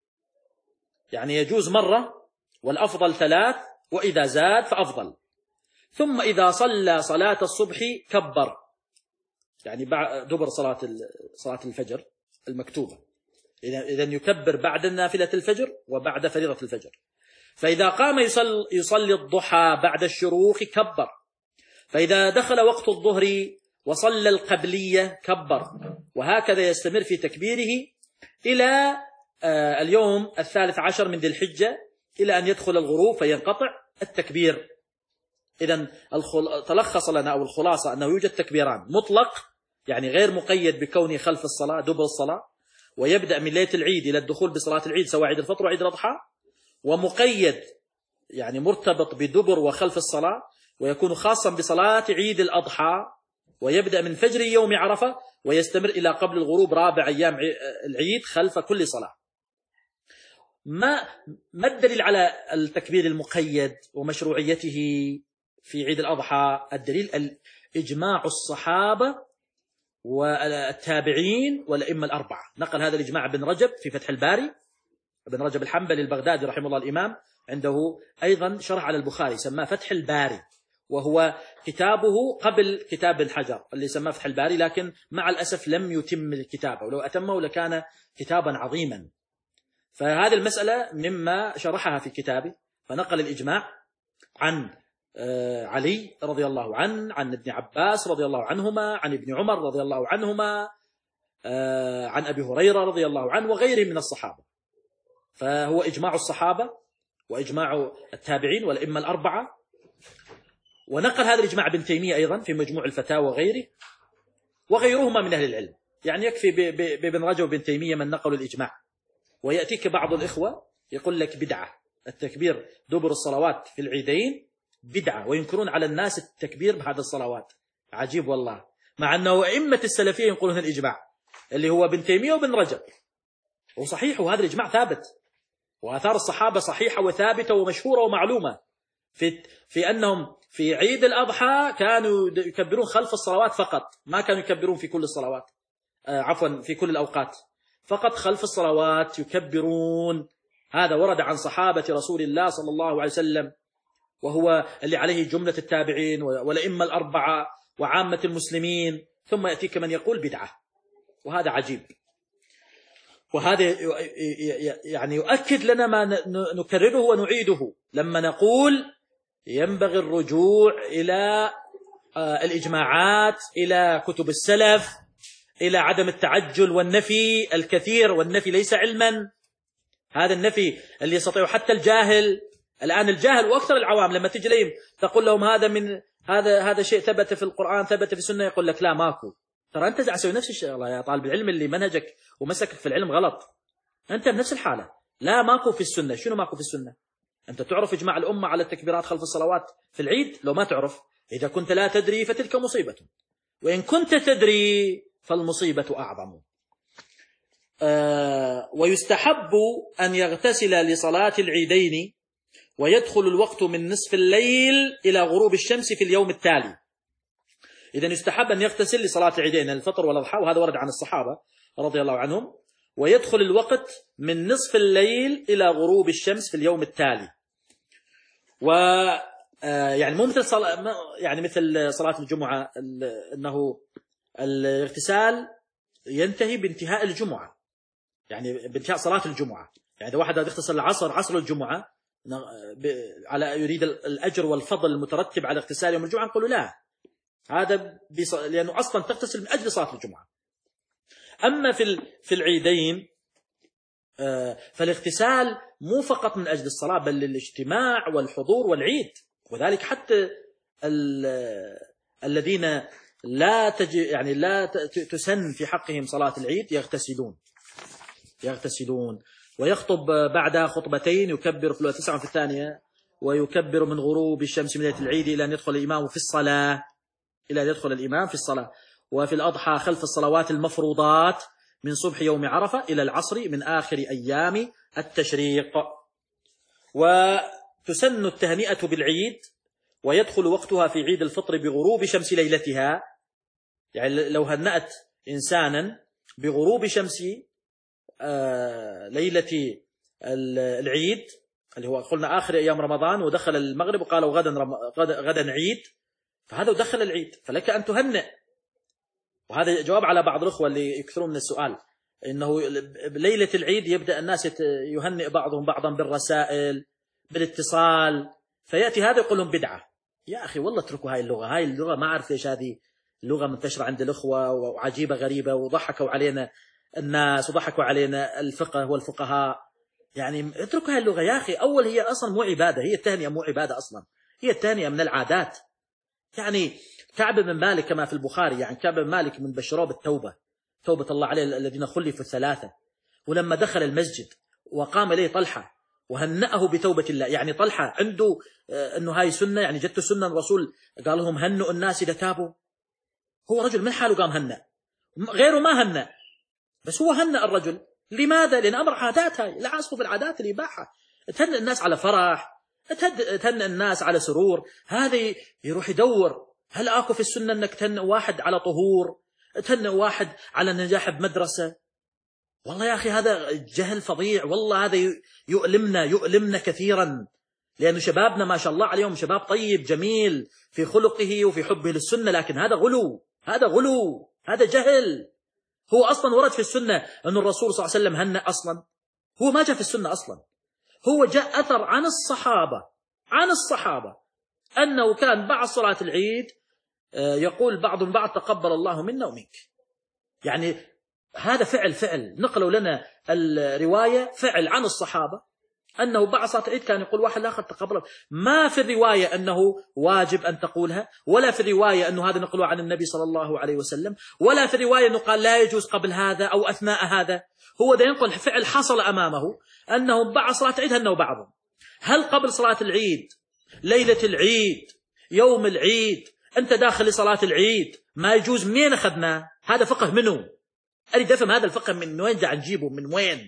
يعني يجوز مرة والأفضل ثلاث، وإذا زاد فأفضل. ثم إذا صلى صلاة الصبح كبر، يعني دبر صلاة صلاة الفجر المكتوبة، إذا يكبر بعد نافلة الفجر وبعد فريضة الفجر. فإذا قام يصلي, يصلي الضحى بعد الشروق كبر. فإذا دخل وقت الظهر وصلى القبلية كبر، وهكذا يستمر في تكبيره إلى اليوم الثالث عشر من ذي الحجة إلى أن يدخل الغروب فينقطع التكبير. إذن تلخص لنا أو الخلاصة أنه يوجد تكبيران: مطلق يعني غير مقيد بكونه خلف الصلاة دبر الصلاة، ويبدأ من ليلة العيد إلى الدخول بصلاة العيد سواء عيد الفطر وعيد الأضحى، ومقيد يعني مرتبط بدبر وخلف الصلاة، ويكون خاصا بصلاة عيد الأضحى، ويبدأ من فجر يوم عرفة ويستمر إلى قبل الغروب رابع أيام العيد خلف كل صلاة. ما ما الدليل على التكبير المقيد ومشروعيته في عيد الأضحى؟ الدليل إجماع الصحابة والتابعين والأئمة الأربعة. نقل هذا الإجماع ابن رجب في فتح الباري، ابن رجب الحنبلي البغدادي رحمه الله الإمام، عنده أيضا شرح على البخاري سماه فتح الباري، وهو كتابه قبل كتاب ابن حجر اللي سماه فتح الباري، لكن مع الأسف لم يتم الكتابة، ولو أتمه لكان كتابا عظيما. فهذه المسألة مما شرحها في كتابه، فنقل الإجماع عن علي رضي الله عنه، عن ابن عباس رضي الله عنهما، عن ابن عمر رضي الله عنهما، عن أبي هريرة رضي الله عنه وغيرهم من الصحابة. فهو إجماع الصحابة وإجماع التابعين والأئمة الأربعة. ونقل هذا الإجماع ابن تيمية أيضا في مجموع الفتاوى وغيره وغيرهما من أهل العلم. يعني يكفي بابن رجب وابن تيمية من نقلوا الإجماع. ويأتيك بعض الإخوة يقول لك بدعة التكبير دبر الصلوات في العيدين، بدعة، وينكرون على الناس التكبير بعد الصلوات. عجيب والله، مع أنه أئمة السلفية ينقلون الإجماع اللي هو ابن تيمية وابن رجب، وصحيح، وهذا الإجماع ثابت، وآثار الصحابة صحيحة وثابتة ومشهورة ومعلومة في في أنهم في عيد الأضحى كانوا يكبرون خلف الصلوات فقط، ما كانوا يكبرون في كل الصلوات، آه عفوا في كل الأوقات، فقط خلف الصلوات يكبرون. هذا ورد عن صحابة رسول الله صلى الله عليه وسلم، وهو اللي عليه جملة التابعين والأئمة الأربعة وعامة المسلمين. ثم يأتيك من يقول بدعة، وهذا عجيب. وهذا يعني يؤكد لنا ما نكرره ونعيده لما نقول ينبغي الرجوع إلى الإجماعات، إلى كتب السلف، إلى عدم التعجل والنفي الكثير. والنفي ليس علما، هذا النفي اللي يستطيع حتى الجاهل. الآن الجاهل وأكثر العوام لما تجي لهم تقول لهم هذا من هذا هذا شيء ثبت في القرآن ثبت في السنة، يقول لك لا ماكو. ترى أنت تسوي نفس الشيء. الله يا طالب العلم اللي منهجك ومسكك في العلم غلط، أنت بنفس الحالة. لا ماكو في السنة. شنو ماكو في السنة؟ أنت تعرف إجماع الأمة على التكبيرات خلف الصلوات في العيد؟ لو ما تعرف، إذا كنت لا تدري فتلك مصيبة، وإن كنت تدري فالمصيبة أعظم. آه ويستحب أن يغتسل لصلاة العيدين، ويدخل الوقت من نصف الليل إلى غروب الشمس في اليوم التالي. إذن يستحب أن يغتسل لصلاة العيدين الفطر والأضحى، وهذا ورد عن الصحابة رضي الله عنهم. ويدخل الوقت من نصف الليل إلى غروب الشمس في اليوم التالي. و يعني مو مثل صلاة يعني مثل صلاة الجمعة أنه الاغتسال ينتهي بانتهاء الجمعة، يعني بانتهاء صلاة الجمعة. يعني إذا واحد يغتسل العصر عصر الجمعة على يريد الأجر والفضل المترتب على اغتسال يوم الجمعة، نقول لا، هذا بص... لأنه أصلا تغتسل من أجل صلاة الجمعة. أما في في العيدين فالاغتسال مو فقط من أجل الصلاة، بل للاجتماع والحضور والعيد. وذلك حتى ال... الذين لا تج... يعني لا تسن في حقهم صلاة العيد يغتسلون يغتسلون ويخطب بعدها خطبتين، يكبر في التسعة في الثانية، ويكبر من غروب الشمس من ليلة العيد إلى أن يدخل الإمام في الصلاة إلى أن يدخل الإمام في الصلاة. وفي الأضحى خلف الصلوات المفروضات من صبح يوم عرفة إلى العصر من آخر أيام التشريق. وتسن التهنئة بالعيد، ويدخل وقتها في عيد الفطر بغروب شمس ليلتها. يعني لو هنأت إنسانا بغروب شمس ليلة العيد اللي هو قلنا آخر أيام رمضان، ودخل المغرب وقالوا غدا رم... غدا عيد، فهذا دخل العيد، فلك أن تهنئ. وهذا جواب على بعض الأخوة اللي يكثرون من السؤال، إنه ليلة العيد يبدأ الناس يهنئ بعضهم بعضا بالرسائل بالاتصال، فيأتي هذا يقول لهم بدعة. يا أخي والله اتركوا هاي اللغة، هاي اللغة ما أعرف ليش هذه اللغة منتشرة عند الأخوة وعجيبة غريبة، وضحكوا علينا الناس وضحكوا علينا الفقه والفقهاء. يعني اتركوا هاي اللغة يا أخي. أول هي أصلا مو عبادة، هي التهنئة مو عبادة أصلا، هي التهنئة من العادات. يعني كعب بن مالك كما في البخاري، يعني كعب بن مالك من بشروا بالتوبة، توبة الله عليه الذين خلفوا الثلاثة، ولما دخل المسجد وقام إليه طلحة وهنأه بتوبة الله. يعني طلحة عنده أنه هاي سنة، يعني جدت سنة الرسول قال لهم هنئوا الناس إذا تابوا. هو رجل من حاله قام هنأ، غيره ما هنأ، بس هو هنأ الرجل. لماذا؟ لأن أمر عادات، هاي العاصفة بالعادات الإباحة. تهنئ الناس على فرح، تهنئ الناس على سرور. هذا يروح يدور هل أكو في السنة أنك تهنئ واحد على طهور، تهنئ واحد على نجاح بمدرسة. والله يا أخي هذا جهل فظيع، والله هذا يؤلمنا يؤلمنا كثيرا، لأن شبابنا ما شاء الله عليهم شباب طيب جميل في خلقه وفي حبه للسنة، لكن هذا غلو، هذا غلو، هذا جهل. هو أصلا ورد في السنة أن الرسول صلى الله عليه وسلم هنأ أصلا؟ هو ما جاء في السنة أصلا. هو جاء أثر عن الصحابة عن الصحابة أنه كان بعد صلاة العيد يقول بعض بعض تقبل الله منا ومنك. يعني هذا فعل فعل نقلوا لنا الرواية فعل عن الصحابة أنه بعد صلاة العيد كان يقول واحد الآخر تقبل. ما في الرواية أنه واجب أن تقولها، ولا في الرواية أنه هذا نقلوا عن النبي صلى الله عليه وسلم، ولا في الرواية أنه قال لا يجوز قبل هذا أو أثناء هذا. هو ده ينقل فعل حصل أمامه أنهم بعد صلاة العيد هنوا بعضهم. هل قبل صلاة العيد، ليلة العيد، يوم العيد، أنت داخل لصلاة العيد ما يجوز؟ منين أخذنا هذا فقه منه؟ أريد أفهم هذا الفقه من وين جاء نجيبه، من وين؟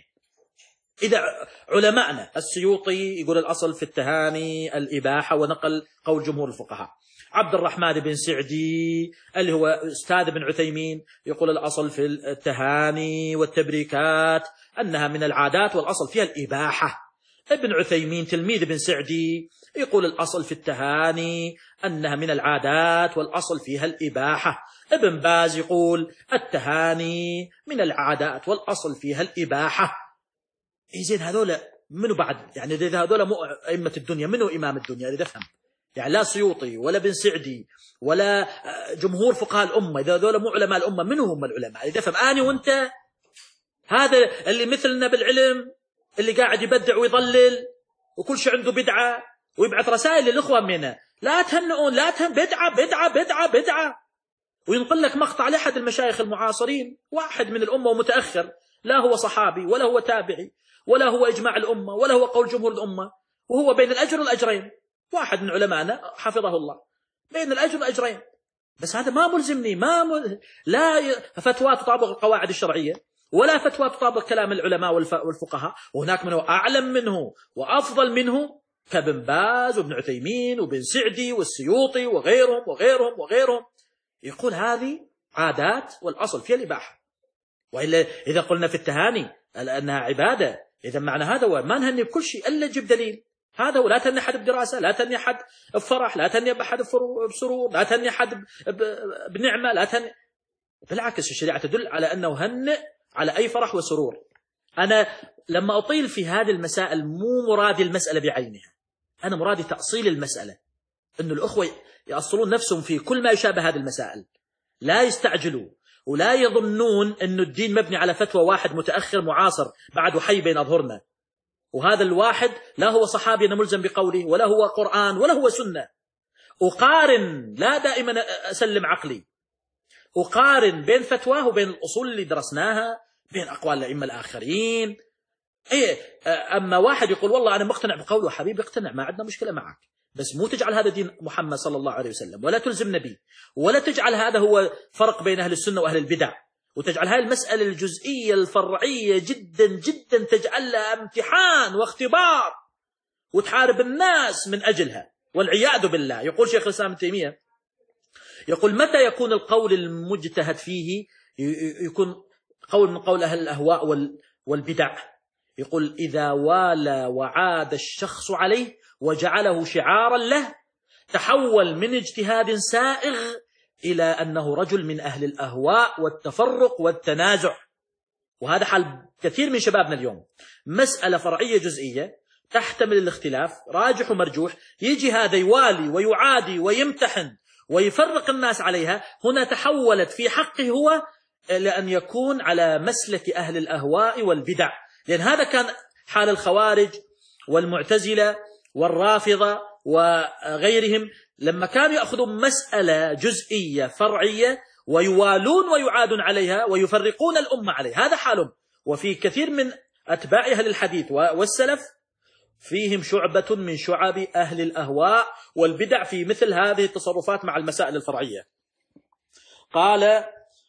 إذا علماءنا السيوطي يقول الأصل في التهاني الإباحة، ونقل قول جمهور الفقهاء. عبد الرحمن بن سعدي اللي هو أستاذ ابن عثيمين يقول الأصل في التهاني والتبريكات أنها من العادات والأصل فيها الإباحة. ابن عثيمين تلميذ ابن سعدي يقول الأصل في التهاني أنها من العادات والأصل فيها الإباحة. ابن باز يقول التهاني من العادات والأصل فيها الإباحة. إيه زين هذول منو بعد؟ يعني إذا هذول مو أئمة الدنيا، منو إمام الدنيا؟ إذا أفهم يعني لا سيوطي ولا بن سعدي ولا جمهور فقهاء الأمة، إذا هذول مو علماء الأمة منو هم العلماء؟ إذا أفهم أنا وأنت، هذا اللي مثلنا بالعلم اللي قاعد يبدع ويضلل وكل شيء عنده بدعة ويبعث رسائل للإخوة منه لا تهنئون لا تهن بدعة بدعة بدعة بدعة، وينقل لك مقطع لأحد المشايخ المعاصرين، واحد من الأمة ومتأخر، لا هو صحابي ولا هو تابعي ولا هو إجماع الأمة ولا هو قول جمهور الأمة، وهو بين الأجر والأجرين، واحد من علمائنا حفظه الله بين الأجر والأجرين. بس هذا ما ملزمني، ما مل... لا فتوى تطابق القواعد الشرعية ولا فتوى تطابق كلام العلماء والفقهاء، وهناك من هو أعلم منه وأفضل منه كابن باز وابن عثيمين وبن سعدي والسيوطي وغيرهم وغيرهم وغيرهم، يقول هذه عادات والأصل فيها الإباحة. وإلا إذا قلنا في التهاني أنها عبادة، إذا معنى هذا ما نهني بكل شيء إلا تجيب دليل. هذا ولا تهني أحد بدراسة، لا تهني أحد بفرح، لا تهني أحد بسرور، لا تهني أحد بنعمة، لا تهني. بالعكس الشريعة تدل على أنه هنئ على أي فرح وسرور. أنا لما أطيل في هذه المسائل مو مرادي المسألة بعينها، أنا مرادي تأصيل المسألة، أن الأخوة يأصلون نفسهم في كل ما يشابه هذه المسائل، لا يستعجلوا ولا يظنون أن الدين مبني على فتوى واحد متأخر معاصر بعد حي بين أظهرنا، وهذا الواحد لا هو صحابي أنا ملزم بقوله ولا هو قرآن ولا هو سنة. أقارن، لا دائما أسلم عقلي، أقارن بين فتواه وبين الأصول اللي درسناها، بين أقوال الأئمة الآخرين. إيه، أما واحد يقول والله أنا مقتنع بقوله، حبيبي اقتنع، ما عندنا مشكلة معك، بس مو تجعل هذا دين محمد صلى الله عليه وسلم، ولا تلزم نبي، ولا تجعل هذا هو فرق بين أهل السنة وأهل البدع، وتجعل هذه المسألة الجزئية الفرعية جدا جدا تجعل لها امتحان واختبار وتحارب الناس من أجلها والعياذ بالله. يقول شيخ الإسلام ابن تيمية، يقول متى يكون القول المجتهد فيه يكون قول من قول أهل الأهواء والبدع؟ يقول إذا والى وعاد الشخص عليه وجعله شعارا له، تحول من اجتهاد سائغ إلى أنه رجل من أهل الأهواء والتفرق والتنازع. وهذا حال كثير من شبابنا اليوم، مسألة فرعية جزئية تحتمل الاختلاف راجح ومرجوح، يجي هذا يوالي ويعادي ويمتحن ويفرق الناس عليها، هنا تحولت في حقه هو لأن يكون على مسلك أهل الأهواء والبدع، لأن هذا كان حال الخوارج والمعتزلة والرافضة وغيرهم، لما كانوا يأخذوا مسألة جزئية فرعية ويوالون ويعادون عليها ويفرقون الأمة عليها، هذا حالهم. وفي كثير من أتباع أهل الحديث والسلف فيهم شعبة من شعب أهل الأهواء والبدع في مثل هذه التصرفات مع المسائل الفرعية. قال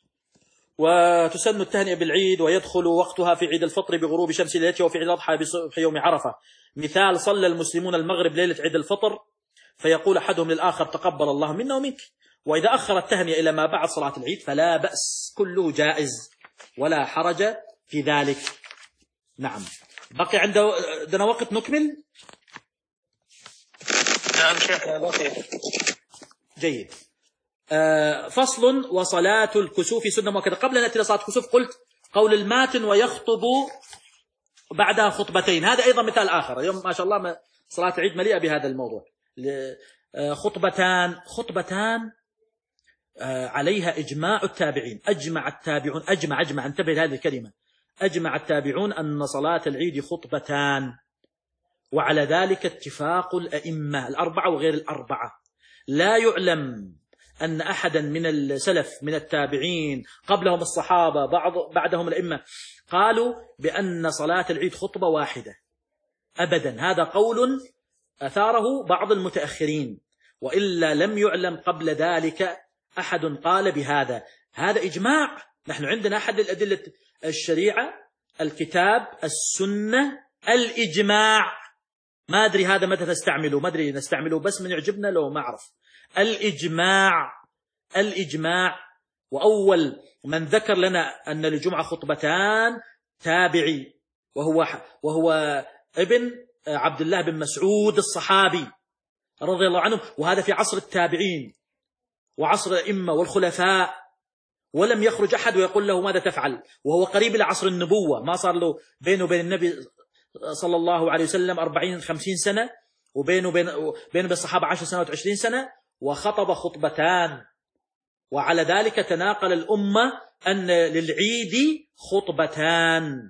وتسن التهنئة بالعيد ويدخل وقتها في عيد الفطر بغروب شمس ليلته وفي عيد الأضحى بصبح يوم عرفة. مثال: صلى المسلمون المغرب ليلة عيد الفطر فيقول أحدهم للآخر تقبل الله منا ومنك، وإذا أخر التهنئة إلى ما بعد صلاة العيد فلا بأس، كله جائز ولا حرج في ذلك. نعم، بقي عندنا وقت نكمل. نعم شيخنا بقي. جيد. آه فصل: وصلاة الكسوف سنة مؤكدة. قبل أن نأتي لصلاة الكسوف قلت قول الماتن ويخطب بعدها خطبتين، هذا أيضا مثال آخر. اليوم ما شاء الله صلاة العيد مليئة بهذا الموضوع. خطبتان خطبتان عليها إجماع التابعين، أجمع التابعون، أجمع أجمع انتبه لهذه الكلمة، أجمع التابعون أن صلاة العيد خطبتان، وعلى ذلك اتفاق الأئمة الأربعة وغير الأربعة. لا يعلم أن أحدا من السلف من التابعين قبلهم الصحابة بعض بعدهم الأئمة قالوا بأن صلاة العيد خطبة واحدة أبدا، هذا قول أثاره بعض المتأخرين، وإلا لم يعلم قبل ذلك أحد قال بهذا. هذا إجماع. نحن عندنا أحد الأدلة الشريعة الكتاب السنة الإجماع. ما أدري هذا متى تستعمله، ما أدري نستعمله بس من يعجبنا لو ما أعرف. الإجماع الإجماع وأول من ذكر لنا أن للجمعة خطبتان تابعي، وهو وهو ابن عبد الله بن مسعود الصحابي رضي الله عنه، وهذا في عصر التابعين وعصر الأئمة والخلفاء، ولم يخرج أحد ويقول له ماذا تفعل، وهو قريب إلى عصر النبوة، ما صار له بينه وبين النبي صلى الله عليه وسلم أربعين خمسين سنة، وبينه وبين بينه بالصحابة عشر سنوات عشرين سنة، وخطب خطبتان. وعلى ذلك تناقل الأمة أن للعيد خطبتان،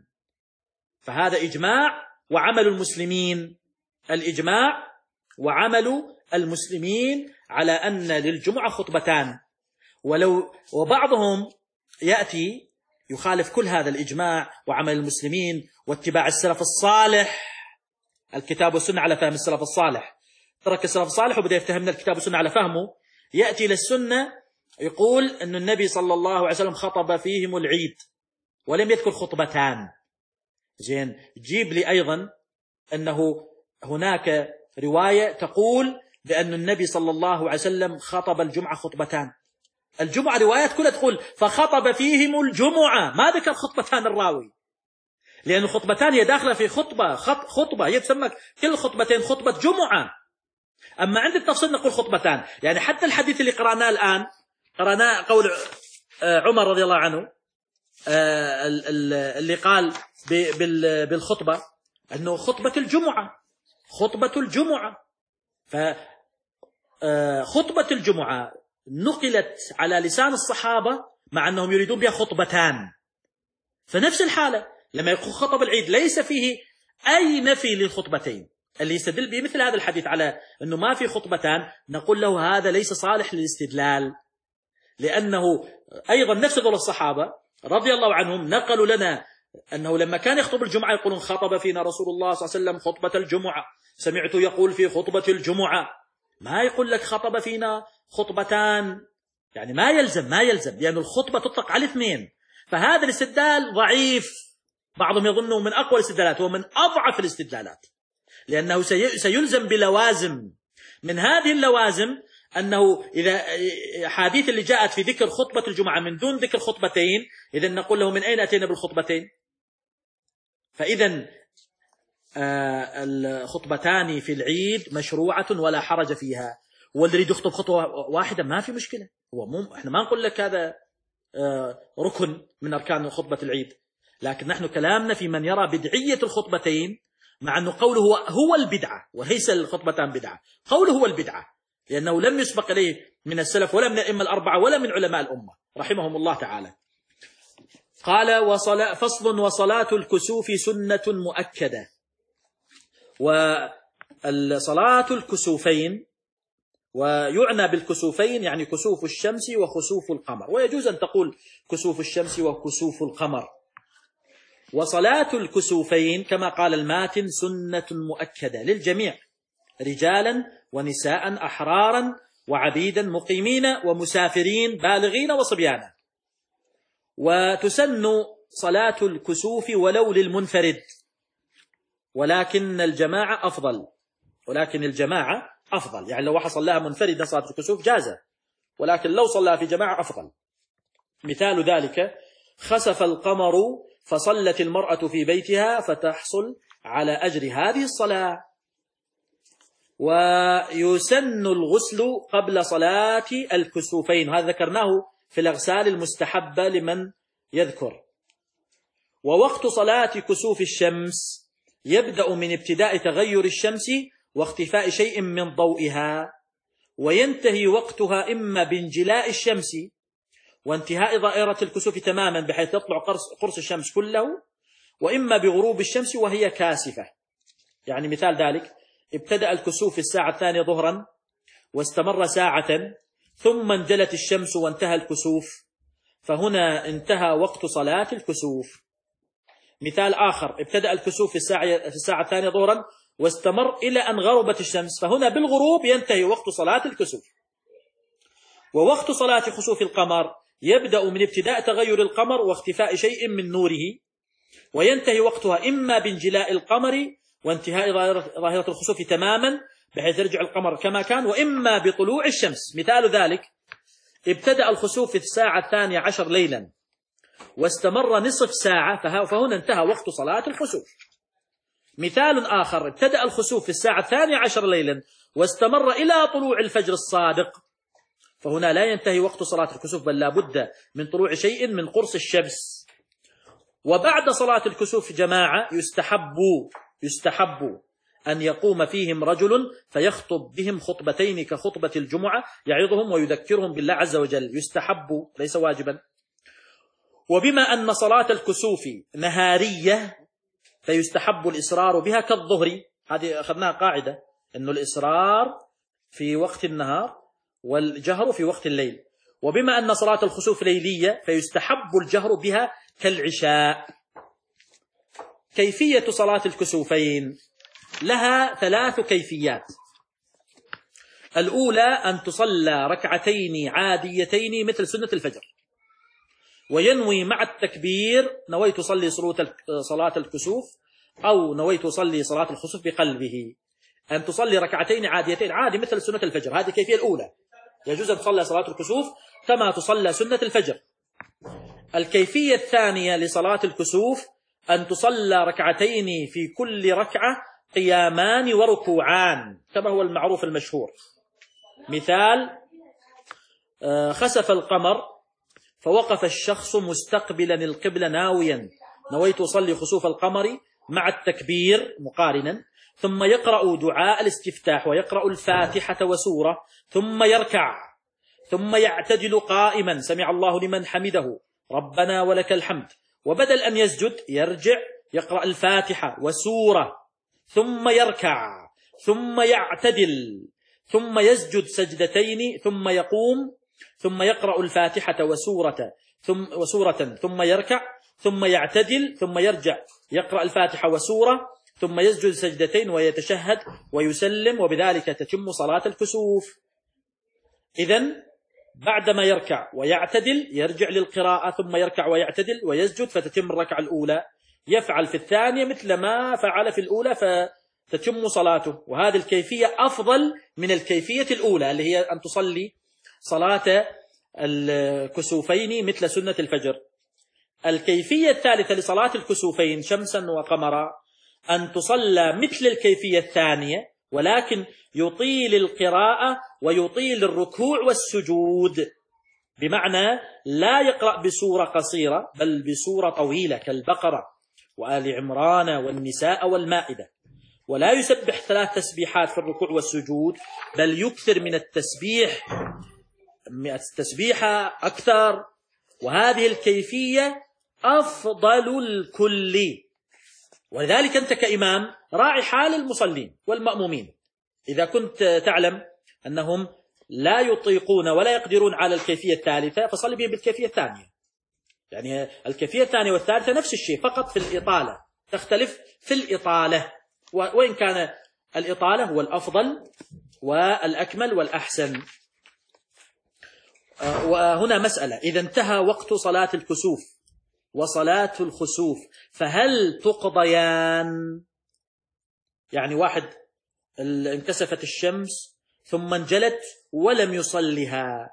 فهذا إجماع وعمل المسلمين، الإجماع وعمل المسلمين على أن للجمعة خطبتان. ولو وبعضهم يأتي يخالف كل هذا الإجماع وعمل المسلمين واتباع السلف الصالح، الكتاب والسنة على فهم السلف الصالح، ترك السلف الصالح وبدأ يفتهمنا الكتاب والسنة على فهمه، يأتي للسنة يقول أن النبي صلى الله عليه وسلم خطب فيهم العيد ولم يذكر خطبتان. زين، جيب لي أيضا أنه هناك رواية تقول بأن النبي صلى الله عليه وسلم خطب الجمعة خطبتان. الجمعة روايات كلها تقول فخطب فيهم الجمعة، ما ذكر خطبتان الراوي، لأن الخطبتان هي داخلة في خطبة خطبة هي تسمى كل خطبتين خطبة جمعة. أما عند التفصيل نقول خطبتان، يعني حتى الحديث اللي قرأناه الآن قرأناه قول عمر رضي الله عنه اللي قال بالخطبة أنه خطبة الجمعة، خطبة الجمعة. فخطبة الجمعة نقلت على لسان الصحابة مع أنهم يريدون بها خطبتان. فنفس الحالة لما يقول خطب العيد ليس فيه أي نفي للخطبتين. اللي يستدل بمثل هذا الحديث على أنه ما في خطبتان نقول له هذا ليس صالح للاستدلال، لأنه أيضا نفس دول الصحابة رضي الله عنهم نقلوا لنا أنه لما كان يخطب الجمعة يقولون خطب فينا رسول الله صلى الله عليه وسلم خطبة الجمعة، سمعت يقول في خطبة الجمعة. ما يقول لك خطب فينا خطبتان، يعني ما يلزم ما يلزم لأن الخطبة تطلق على اثنين. فهذا الاستدلال ضعيف، بعضهم يظنه من أقوى الاستدلالات ومن أضعف الاستدلالات، لأنه سيلزم بلوازم. من هذه اللوازم أنه إذا حديث اللي جاءت في ذكر خطبة الجمعة من دون ذكر خطبتين، إذا نقول له من أين أتينا بالخطبتين؟ فإذا الخطبتان في العيد مشروعة ولا حرج فيها، والذي يريد يخطب خطوة واحدة ما في مشكلة. هو مو إحنا ما نقول لك هذا ركن من أركان خطبة العيد، لكن نحن كلامنا في من يرى بدعية الخطبتين، مع أنه قوله هو, هو البدعة وليس الخطبتان بدعة، قوله هو البدعة لأنه لم يسبق إليه من السلف ولا من الأئمة الأربعة ولا من علماء الأمة رحمهم الله تعالى. قال وصلاة فصل وصلاة الكسوف سنة مؤكدة. والصلاة الكسوفين، ويعنى بالكسوفين يعني كسوف الشمس وخسوف القمر، ويجوز أن تقول كسوف الشمس وكسوف القمر. وصلاة الكسوفين كما قال الماتن سنة مؤكدة للجميع، رجالا ونساء، أحرارا وعبيدا، مقيمين ومسافرين، بالغين وصبيانا. وتسن صلاة الكسوف ولو للمنفرد، ولكن الجماعة أفضل، ولكن الجماعة أفضل. يعني لو واحد صلاها منفردا صلاة الكسوف جازة، ولكن لو صلى في جماعة أفضل. مثال ذلك خسف القمر فصلت المرأة في بيتها فتحصل على أجر هذه الصلاة. ويسن الغسل قبل صلاة الكسوفين، هذا ذكرناه في الأغسال المستحبة لمن يذكر. ووقت صلاة كسوف الشمس يبدأ من ابتداء تغير الشمس واختفاء شيء من ضوئها، وينتهي وقتها إما بانجلاء الشمس وانتهاء ظاهرة الكسوف تماما بحيث يطلع قرص الشمس كله، وإما بغروب الشمس وهي كاسفة. يعني مثال ذلك ابتدأ الكسوف في الساعة الثانية ظهرا واستمر ساعة ثم انجلت الشمس وانتهى الكسوف، فهنا انتهى وقت صلاة الكسوف. مثال آخر ابتدأ الكسوف في الساعة, في الساعة الثانية ظهرا واستمر إلى أن غربت الشمس، فهنا بالغروب ينتهي وقت صلاة الكسوف. ووقت صلاة خسوف القمر يبدأ من ابتداء تغير القمر واختفاء شيء من نوره، وينتهي وقتها إما بانجلاء القمر وانتهاء ظاهرة الخسوف تماما بحيث يرجع القمر كما كان، وإما بطلوع الشمس. مثال ذلك ابتدأ الخسوف في الساعة الثانية عشر ليلا واستمر نصف ساعة، فهنا انتهى وقت صلاة الخسوف. مثال آخر ابتدأ الخسوف في الساعة الثانية عشر ليلا واستمر إلى طلوع الفجر الصادق، فهنا لا ينتهي وقت صلاة الكسوف بل لا بد من طلوع شيء من قرص الشمس. وبعد صلاة الكسوف جماعة يستحب يستحب أن يقوم فيهم رجل فيخطب بهم خطبتين كخطبة الجمعة يعظهم ويذكرهم بالله عز وجل، يستحب ليس واجبا. وبما أن صلاة الكسوف نهارية فيستحب الإصرار بها كالظهر، هذه أخذناها قاعدة أن الإصرار في وقت النهار والجهر في وقت الليل. وبما أن صلاة الخسوف ليلية فيستحب الجهر بها كالعشاء. كيفية صلاة الكسوفين لها ثلاث كيفيات. الأولى أن تصلى ركعتين عاديتين مثل سنة الفجر، وينوي مع التكبير نويت أصلي صلاة الكسوف أو نويت أصلي صلاة الخسوف بقلبه. أن تصلي ركعتين عاديتين عادي مثل سنة الفجر، هذه الكيفية الأولى، يجوز أن تصلي صلاة الكسوف كما تصلى سنة الفجر. الكيفية الثانية لصلاة الكسوف أن تصلى ركعتين في كل ركعة قيامان وركوعان كما هو المعروف المشهور. مثال خسف القمر فوقف الشخص مستقبلا القبلة ناويا نويت أصلي خسوف القمر مع التكبير مقارنا، ثم يقرأ دعاء الاستفتاح ويقرأ الفاتحة وسورة، ثم يركع، ثم يعتدل قائما سمع الله لمن حمده ربنا ولك الحمد، وبدل أن يسجد يرجع يقرأ الفاتحة وسورة، ثم يركع، ثم يعتدل، ثم يسجد سجدتين، ثم يقوم، ثم يقرأ الفاتحة وسورة ثم وسورة ثم يركع، ثم يعتدل، ثم يرجع يقرأ الفاتحة وسورة، ثم يسجد سجدتين ويتشهد ويسلم، وبذلك تتم صلاة الكسوف. إذن بعدما يركع ويعتدل يرجع للقراءة، ثم يركع ويعتدل ويسجد فتتم الركعة الأولى، يفعل في الثانية مثل ما فعل في الأولى فتتم صلاته. وهذه الكيفية أفضل من الكيفية الأولى اللي هي أن تصلي صلاة الكسوفين مثل سنة الفجر. الكيفية الثالثة لصلاة الكسوفين شمسا وقمرا أن تصلى مثل الكيفية الثانية، ولكن يطيل القراءة ويطيل الركوع والسجود، بمعنى لا يقرأ بسورة قصيرة بل بسورة طويلة كالبقرة وآل عمران والنساء والمائدة، ولا يسبح ثلاث تسبيحات في الركوع والسجود بل يكثر من التسبيح مئة تسبيحة أكثر. وهذه الكيفية أفضل الكل، ولذلك أنت كإمام راعي حال المصلين والمأمومين. إذا كنت تعلم أنهم لا يطيقون ولا يقدرون على الكيفية الثالثة فصل بهم بالكيفية الثانية. يعني الكيفية الثانية والثالثة نفس الشيء، فقط في الإطالة تختلف في الإطالة، وإن كان الإطالة هو الأفضل والأكمل والأحسن. وهنا مسألة: إذا انتهى وقت صلاة الكسوف وصلاة الخسوف فهل تقضيان؟ يعني واحد انكسفت الشمس ثم انجلت ولم يصلها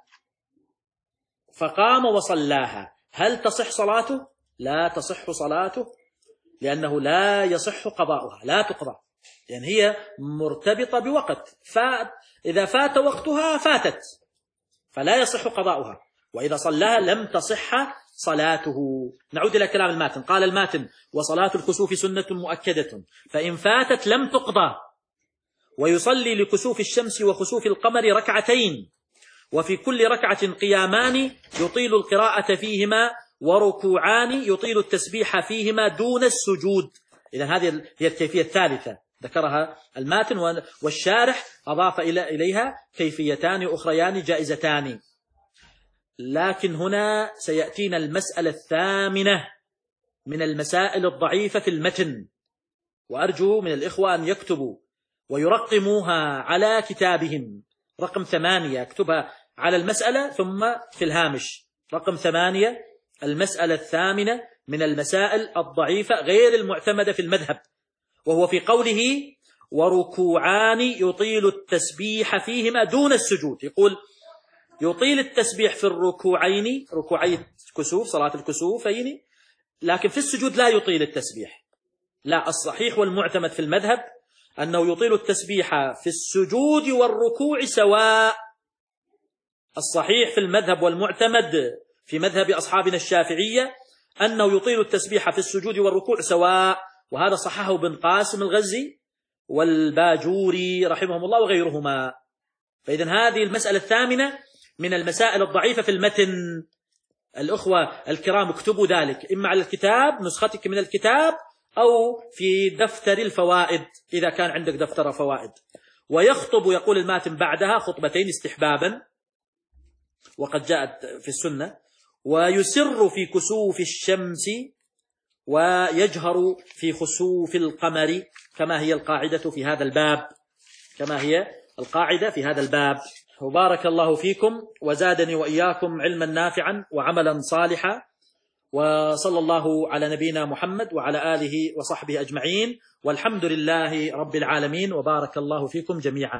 فقام وصلاها، هل تصح صلاته؟ لا تصح صلاته، لأنه لا يصح قضاؤها، لا تقضى، لأن يعني هي مرتبطة بوقت، فات إذا فات وقتها فاتت فلا يصح قضاؤها، وإذا صلاها لم تصح صلاته. نعود إلى كلام الماتن. قال الماتن: وصلاة الكسوف سنة مؤكدة فإن فاتت لم تقضى، ويصلي لكسوف الشمس وخسوف القمر ركعتين، وفي كل ركعة قيامان يطيل القراءة فيهما، وركوعان يطيل التسبيح فيهما دون السجود. إذن هذه هي الكيفية الثالثة ذكرها الماتن، والشارح أضاف إليها كيفيتان أخريان جائزتان. لكن هنا سيأتينا المسألة الثامنة من المسائل الضعيفة في المتن، وأرجو من الإخوة أن يكتبوا ويرقموها على كتابهم. رقم ثمانية اكتبها على المسألة ثم في الهامش. رقم ثمانية المسألة الثامنة من المسائل الضعيفة غير المعتمدة في المذهب، وهو في قوله: وركوعان يطيل التسبيح فيهما دون السجود. يقول يطيل التسبيح في الركوعين، ركوعي الكسوف صلاة الكسوفين، لكن في السجود لا يطيل التسبيح. لا، الصحيح والمعتمد في المذهب أنه يطيل التسبيح في السجود والركوع سواء. الصحيح في المذهب والمعتمد في مذهب أصحابنا الشافعية أنه يطيل التسبيح في السجود والركوع سواء، وهذا صححه ابن قاسم الغزي والباجوري رحمهم الله وغيرهما. فإذن هذه المسألة الثامنة من المسائل الضعيفة في المتن. الأخوة الكرام اكتبوا ذلك إما على الكتاب، نسختك من الكتاب، أو في دفتر الفوائد إذا كان عندك دفتر فوائد. ويخطب، يقول الماتن، بعدها خطبتين استحبابا وقد جاءت في السنة، ويسر في كسوف الشمس ويجهر في خسوف القمر، كما هي القاعدة في هذا الباب كما هي القاعدة في هذا الباب. وبارك الله فيكم وزادني وإياكم علما نافعا وعملا صالحا، وصلى الله على نبينا محمد وعلى آله وصحبه أجمعين، والحمد لله رب العالمين، وبارك الله فيكم جميعا.